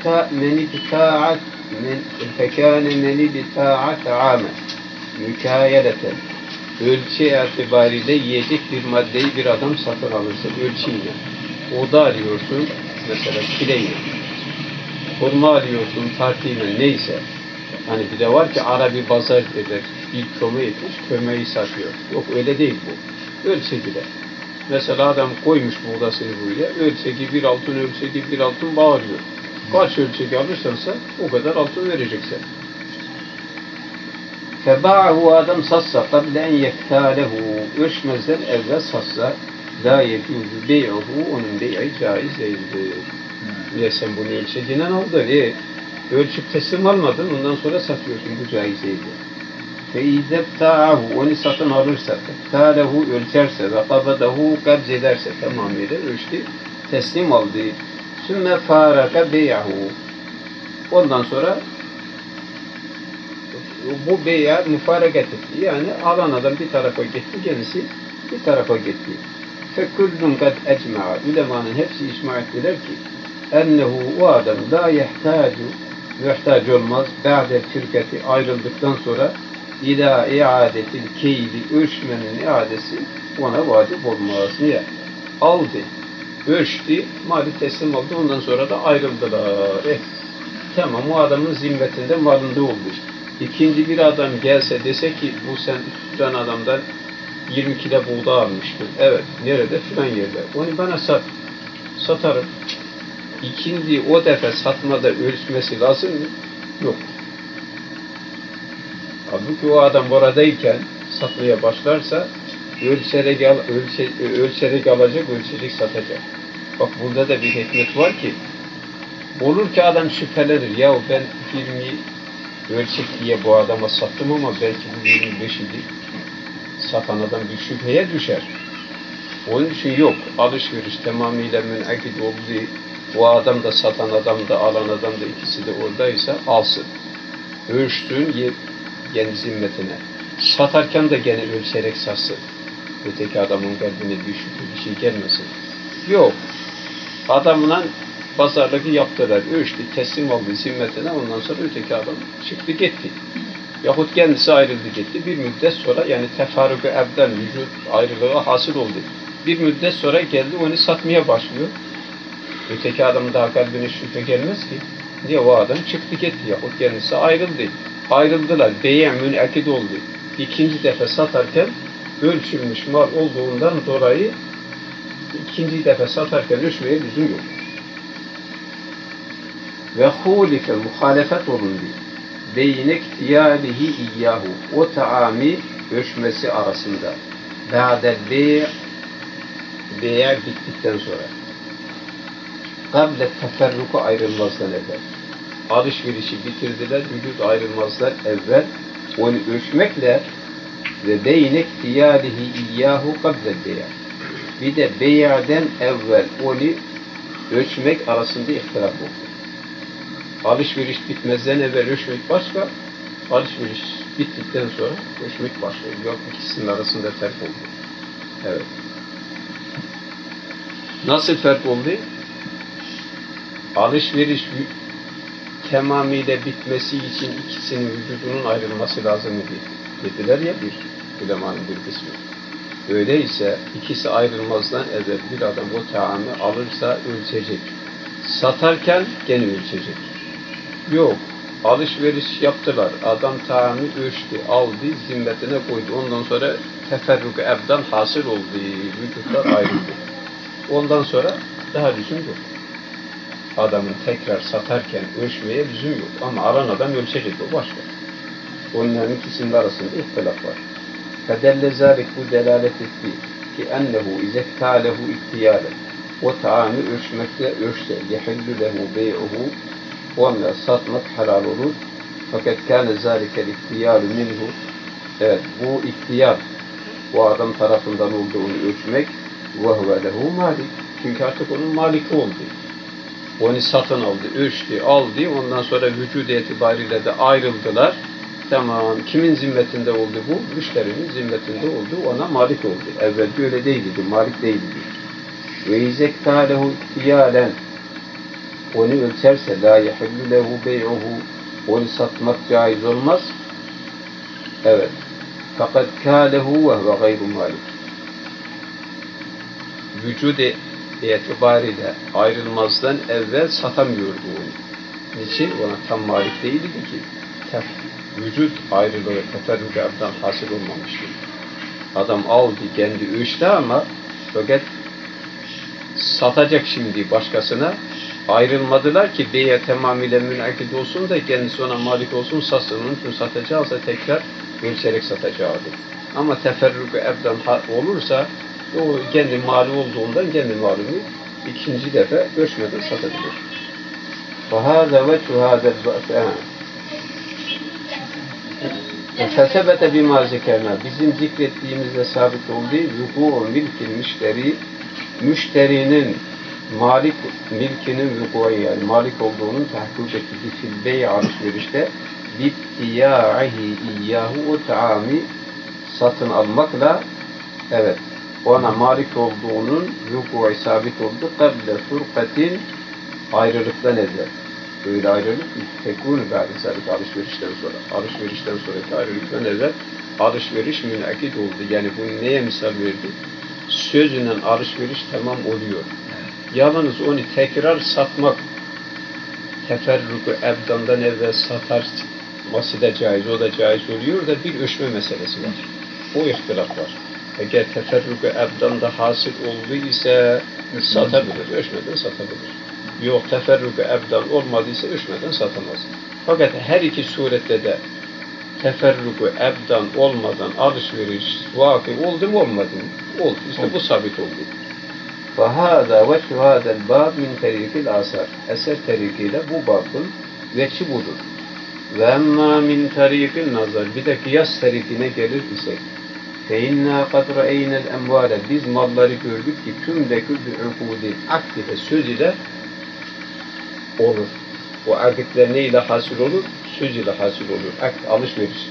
men ibtâ'at âmen mükâyeleten ölçü itibariyle yiyecek bir maddeyi bir adam satın alırsa ölçüyle. Oda alıyorsun mesela kileyle. Hurma alıyorsun tartıyla neyse. Hani bir de var ki Arabi pazar eder. Bir köme etmiş kömeyi satıyor. Yok öyle değil bu. Ölçekide. Mesela adam koymuş buğdasını buraya. Ölçeki bir altın ölçeki bir altın bağırıyor. Kaç ölçeki alırsansa o kadar altın vereceksin. Febâ'hu adam satsa kable en yeftâlehu ölçmezden evvel satsa la yecûzü bey'uhu onun bey'i caiz değildir. Niye sen bunu ölçecinden aldın? Ölçüp teslim almadın ondan sonra satıyorsun. Bu caiz değildir. Fe izebtâ'ahu onu satın alırsa feftâlehu ölçerse ve kabadahu kabz ederse tamamıyla ölçtü teslim aldı. Sümme fâraka bey'ahu ondan sonra bu bey'a müfarakat etti. Yani alan adam bir tarafa gitti, kendisi bir tarafa gitti. Fekullun kad ecma'a. Ulemanın hepsi icma ettiler ki ennehu o adam la muhtaç olmaz ba'de firkati ayrıldıktan sonra ila iadetil keyli ölçmenin iadesi ona vacip olmaz. Niye? Aldı, ölçtü, mali teslim oldu, ondan sonra da ayrıldılar. Tamam, o adamın zimmetinde malında oldu. İkinci bir adam gelse dese ki bu sen tutan adamdan 20 kilo buğday almıştın. Evet, nerede? Filan yerde. Onu bana sat. Satarım. İkinci o defa satmada ölçmesi lazım mı? Yok. Halbuki o adam oradayken satmaya başlarsa ölçerek alacak, ölçecek satacak. Bak burada da bir hikmet var ki olur ki adam şüphelenir. Ya ben 20 ölçek diye bu adama sattım ama belki bu 25 idi. Satan adam bir şüpheye düşer. Onun için yok. Alışveriş tamamıyla münakid olduğu, o adam da satan adam da alan adam da ikisi de oradaysa alsın. Ölçtüğün kendi zimmetine. Satarken de gene ölçerek satsın. Öteki adamın kalbine bir şüphe bir şey gelmesin. Yok. Adamla pazarlığı yaptılar. Ölçtü, teslim oldu zimmetine. Ondan sonra öteki adam çıktı gitti. Yahut kendisi ayrıldı gitti. Bir müddet sonra yani tefarruk-u ebden vücut ayrılığı hasıl oldu. Bir müddet sonra geldi onu satmaya başlıyor. Öteki adamın daha kalbine şüphe gelmez ki. Niye o adam çıktı gitti yahut kendisi ayrıldı. Ayrıldılar. Bey' münakid oldu. İkinci defa satarken ölçülmüş mal olduğundan dolayı ikinci defa satarken ölçmeye lüzum yok. Ve hulife muhalefet olundu. Beyne ihtiyalihi iyyahu. O taami ölçmesi arasında. Ba'del bey'e bittikten sonra. Kable teferruku ayrılmazdan evvel. Alışverişi bitirdiler, vücut ayrılmazlar evvel. Onu ölçmekle ve beyne ihtiyalihi iyyahu kable bey'e. Bir de bey'den evvel onu ölçmek arasında ihtilaf oldu. Alışveriş bitmezden evvel ölçmek başka, alışveriş bittikten sonra ölçmek başka. Yok, ikisinin arasında fark oldu. Evet. Nasıl fark oldu? Alışveriş tamamıyla bitmesi için ikisinin vücudunun ayrılması lazım dediler ya bir ulemanın bir kısmı. Öyleyse ikisi ayrılmazdan evvel bir adam o taamı alırsa ölçecek. Satarken gene ölçecek. Yok. Alışveriş yaptılar. Adam taamı ölçtü, aldı, zimmetine koydu. Ondan sonra teferruk ebdan hasıl oldu. Vücutlar ayrıldı. Ondan sonra daha lüzum yok. Adamın tekrar satarken ölçmeye lüzum yok. Ama alan adam ölçecek, o başka. Onların ikisinin arasında ihtilaf var. Fedelle zâlik bu delalet etti ki ennehu izektâlehu ihtiyâle. O taamı ölçmekle ölçse yehillü lehu bey'uhu, onunla satmak helal olur. Fakat kâne zâlikel ihtiyâlu minhu. Evet, bu ihtiyar o adam tarafından olduğunu ölçmek ve huve lehu malik. Çünkü artık onun maliki oldu. Onu satın aldı, ölçtü, aldı. Ondan sonra vücudu itibariyle de ayrıldılar. Tamam. Kimin zimmetinde oldu bu? Müşterinin zimmetinde oldu. Ona malik oldu. Evvelki öyle değildi. Malik değildi. Ve izektâlehu ihtiyâlen. Onu ölçerse la yehillü lehu bey'uhu. Onu satmak caiz olmaz. Evet. Fakat kâlehu ve huve gayru malik. Vücudu itibariyle ayrılmazdan evvel satamıyordu onu. Niçin? Ona tam malik değildi ki. Vücut ayrılığı teferrügattan hasıl olmamıştır. Adam aldı, kendi ölçtü ama fakat satacak şimdi başkasına. Ayrılmadılar ki beye tamamıyla münakid olsun da kendisi ona malik olsun, satsın. Onun için satacağızsa tekrar ölçerek satacaktır. Ama teferrüku ebdan olursa o kendi mali olduğundan kendi malını ikinci defa ölçmeden satabilir. فَهَذَا وَجْهُ هَذَا الْبَأْسَ Fesebete bima zekerna. Bizim zikrettiğimizde sabit olduğu vuku milkil müşteri, müşterinin malik milkinin vuku'u yani malik olduğunun tahkik ettiği fil bey' alışverişte bittiyâ'ihi iyyâhu o taami satın almakla evet ona malik olduğunun vuku'u sabit oldu. Kable furkatin ayrılıktan evvel. Böyle ayrılık tekûnü ba'de zâlik alışverişten sonra. Alışverişten sonraki ayrılıktan evvel alışveriş münakit oldu. Yani bu neye misal verdi? Sözüyle alışveriş tamam oluyor. Yalnız onu tekrar satmak, teferruku ebdandan evvel satarması da caiz, o da caiz oluyor da bir ölçme meselesi var. O ihtilaf var. Eğer teferruku ebdanda hasıl oldu ise satabilir, ölçmeden satabilir. Yok, teferruku ebdan olmadıysa ölçmeden satamaz. Fakat her iki surette de teferruku ebdan olmadan alışveriş vakı oldu mu olmadı mı? Oldu. İşte bu sabit oldu. فَهَذَا وَشُهَادَ الْبَابِ مِنْ تَرِيكِ الْآثَارِ Eser terikiyle bu babın veçi budur. وَاَمَّا مِنْ تَرِيكِ النَّظَرِ Bir de kıyas terikine gelir isek فَاِنَّا قَدْ رَأَيْنَا الْاَمْوَالَ Biz malları gördük ki tümlekü bi'ukûdِ akd ile söz ile olur. O akdler ne ile hasıl olur? Söz ile hasıl olur. Akd, alışveriş.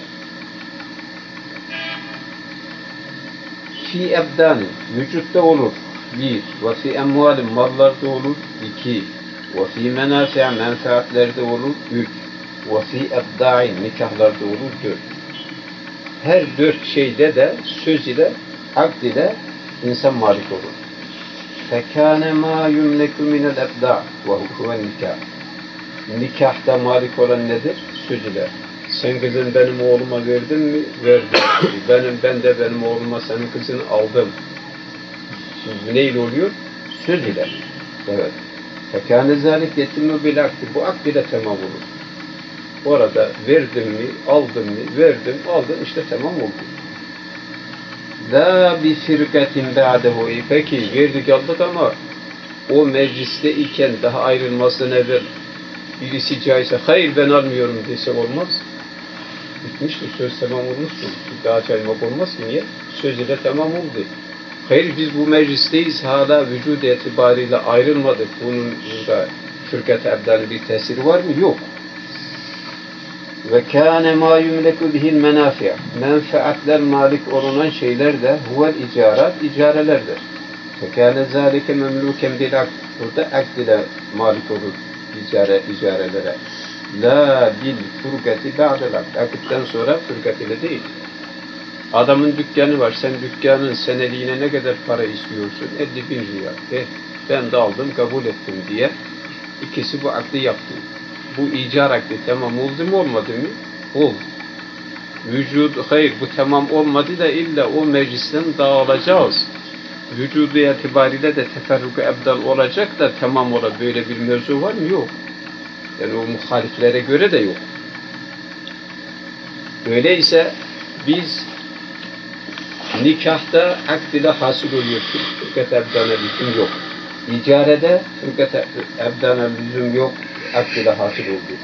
Fi ebdânin, vücutta olur. 1. Ve fi emvalin, mallarda olur. 2. Ve fi menâfi'a, menfaatlerde olur. 3. Ve fi ebdâin, nikahlarda olur. 4. Her 4 şeyde de söz ile, akd ile insan malik olur. فَكَانَ مَا يُمْلَكُ مِنَ الْاَبْدَعِ وَهُوَ nikah. Nikahta malik olan nedir? Söz ile. Sen kızın benim oğluma verdin mi? Verdim. Ben de benim oğluma senin kızını aldım. Şimdi neyle oluyor? Söz ile. Evet. فَكَانَ ذَٰلِكْ يَتِمُّ بِالْاَقْدِ Bu akd ile tamam olur. Orada verdim mi, aldım mı, verdim, aldım, işte tamam oldu. La bi firkatin ba'dehu. Peki verdik aldık ama o mecliste iken daha ayrılmasından evvel birisi caizse hayır ben almıyorum dese olmaz. Bitmiştir. Söz tamam olmuştur. Daha caymak olmaz ki niye? Söz ile tamam oldu. Hayır biz bu meclisteyiz hala vücut itibariyle ayrılmadık. Bunun burada fırkat-ı ebdanı bir tesiri var mı? Yok. Ve kâne mâ yumleku bihil menâfi'a. Menfaatler malik olunan şeyler de huvel icarat, icarelerdir. Ve kâne zâlike memlûken bil akd. Burada akd ile malik olur icarelere. La bil furgati ba'del akd. Akd'den sonra fırkat ile değil. Adamın dükkanı var. Sen dükkanın seneliğine ne kadar para istiyorsun? 50.000 riyal. Ben de aldım, kabul ettim diye. İkisi bu akdi yaptı. Bu icar akdi tamam oldu mu olmadı mı? Oldu. Hayır bu tamam olmadı da illa o meclisten dağılacağız. Vücudu itibariyle de teferruku ebdal olacak da tamam ola böyle bir mevzu var mı? Yok. Yani o muhaliflere göre de yok. Öyleyse biz nikahta akd ile hasıl oluyor. Fırkat ebdana lüzum yok. İcarede fırkat ebdana lüzum yok. Akd ile hasıl oldu.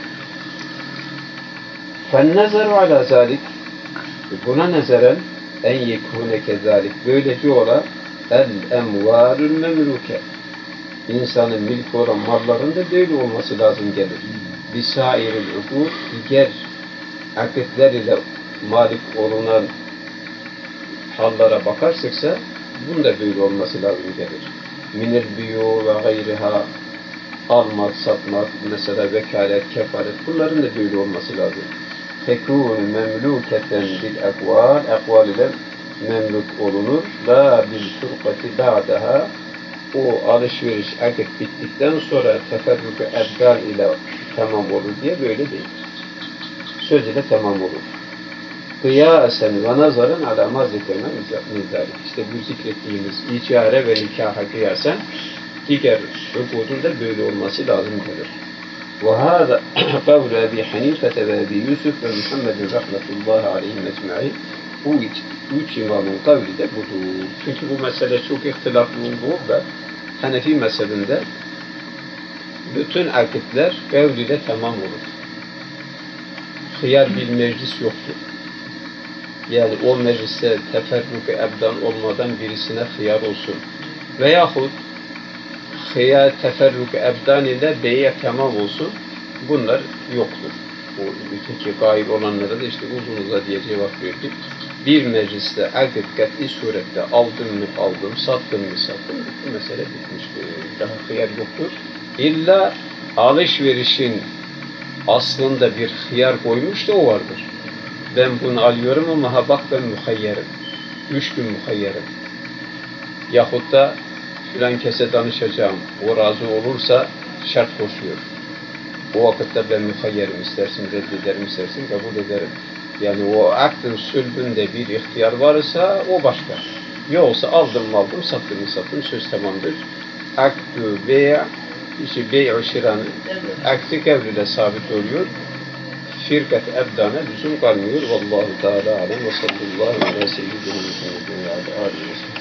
فَالنَّزَرُ عَلَى ذَٰلِكِ Buna nezeren en yekûne kezalik. Böylece ola el-emvârül memlûke. İnsanın milk olan malların da böyle olması lazım gelir. Bisairil ukur, diğer akitler ile malik olunan hallara bakarsak bunun da böyle olması lazım gelir. Minel biyu ve gayriha almak, satmak, mesela vekalet, kefalet bunların da böyle olması lazım. Tekûn memlûketen bil ekval, ekval ile memluk olunur. La bil furkati ba'daha o alışveriş akit bittikten sonra teferruku ebdal ile tamam olur diye böyle değil. Söz ile tamam olur. Kıyasen ve nazarın alama zikrine nizalik. İşte bu zikrettiğimiz icare ve nikaha kıyasen diğer hukukun da böyle olması lazım gelir. وهذا قول أبي حنيفة وأبي يوسف ومحمد رحمة الله عليهم أجمعين bu üç imamın kavli de budur. Çünkü bu mesele çok ihtilaflı olduğu ve Hanefi mezhebinde bütün akitler kavliyle tamam olur. Hıyar bir meclis yoktur. Yani o mecliste teferruku ebdan olmadan birisine hıyar olsun. Veyahut hıyar teferruku ebdan ile beye tamam olsun. Bunlar yoktur. O öteki gaib olanlara da işte uzun uzadıya cevap verdik. Bir mecliste akit kat'i surette aldım mı aldım, sattım mı sattım, bu mesele bitmiştir. Daha hıyar yoktur. İlla alışverişin aslında bir hıyar koymuş da o vardır. Ben bunu alıyorum ama ha bak ben muhayyerim. 3 gün muhayyerim. Yahut da filan kese danışacağım. O razı olursa şart koşuyor. O vakitte ben muhayyerim, istersin reddederim, istersin kabul ederim. Yani o aklın sülbünde bir ihtiyar varsa o başka. Yoksa aldım sattım söz tamamdır. Akdü veya işte bey-i şiranın aksi kevliyle sabit oluyor. Firkat ebdana lüzum kalmıyor. Vallahu Teala alem ve sallallahu aleyhi ve sellem ve aleyhi ve sellem.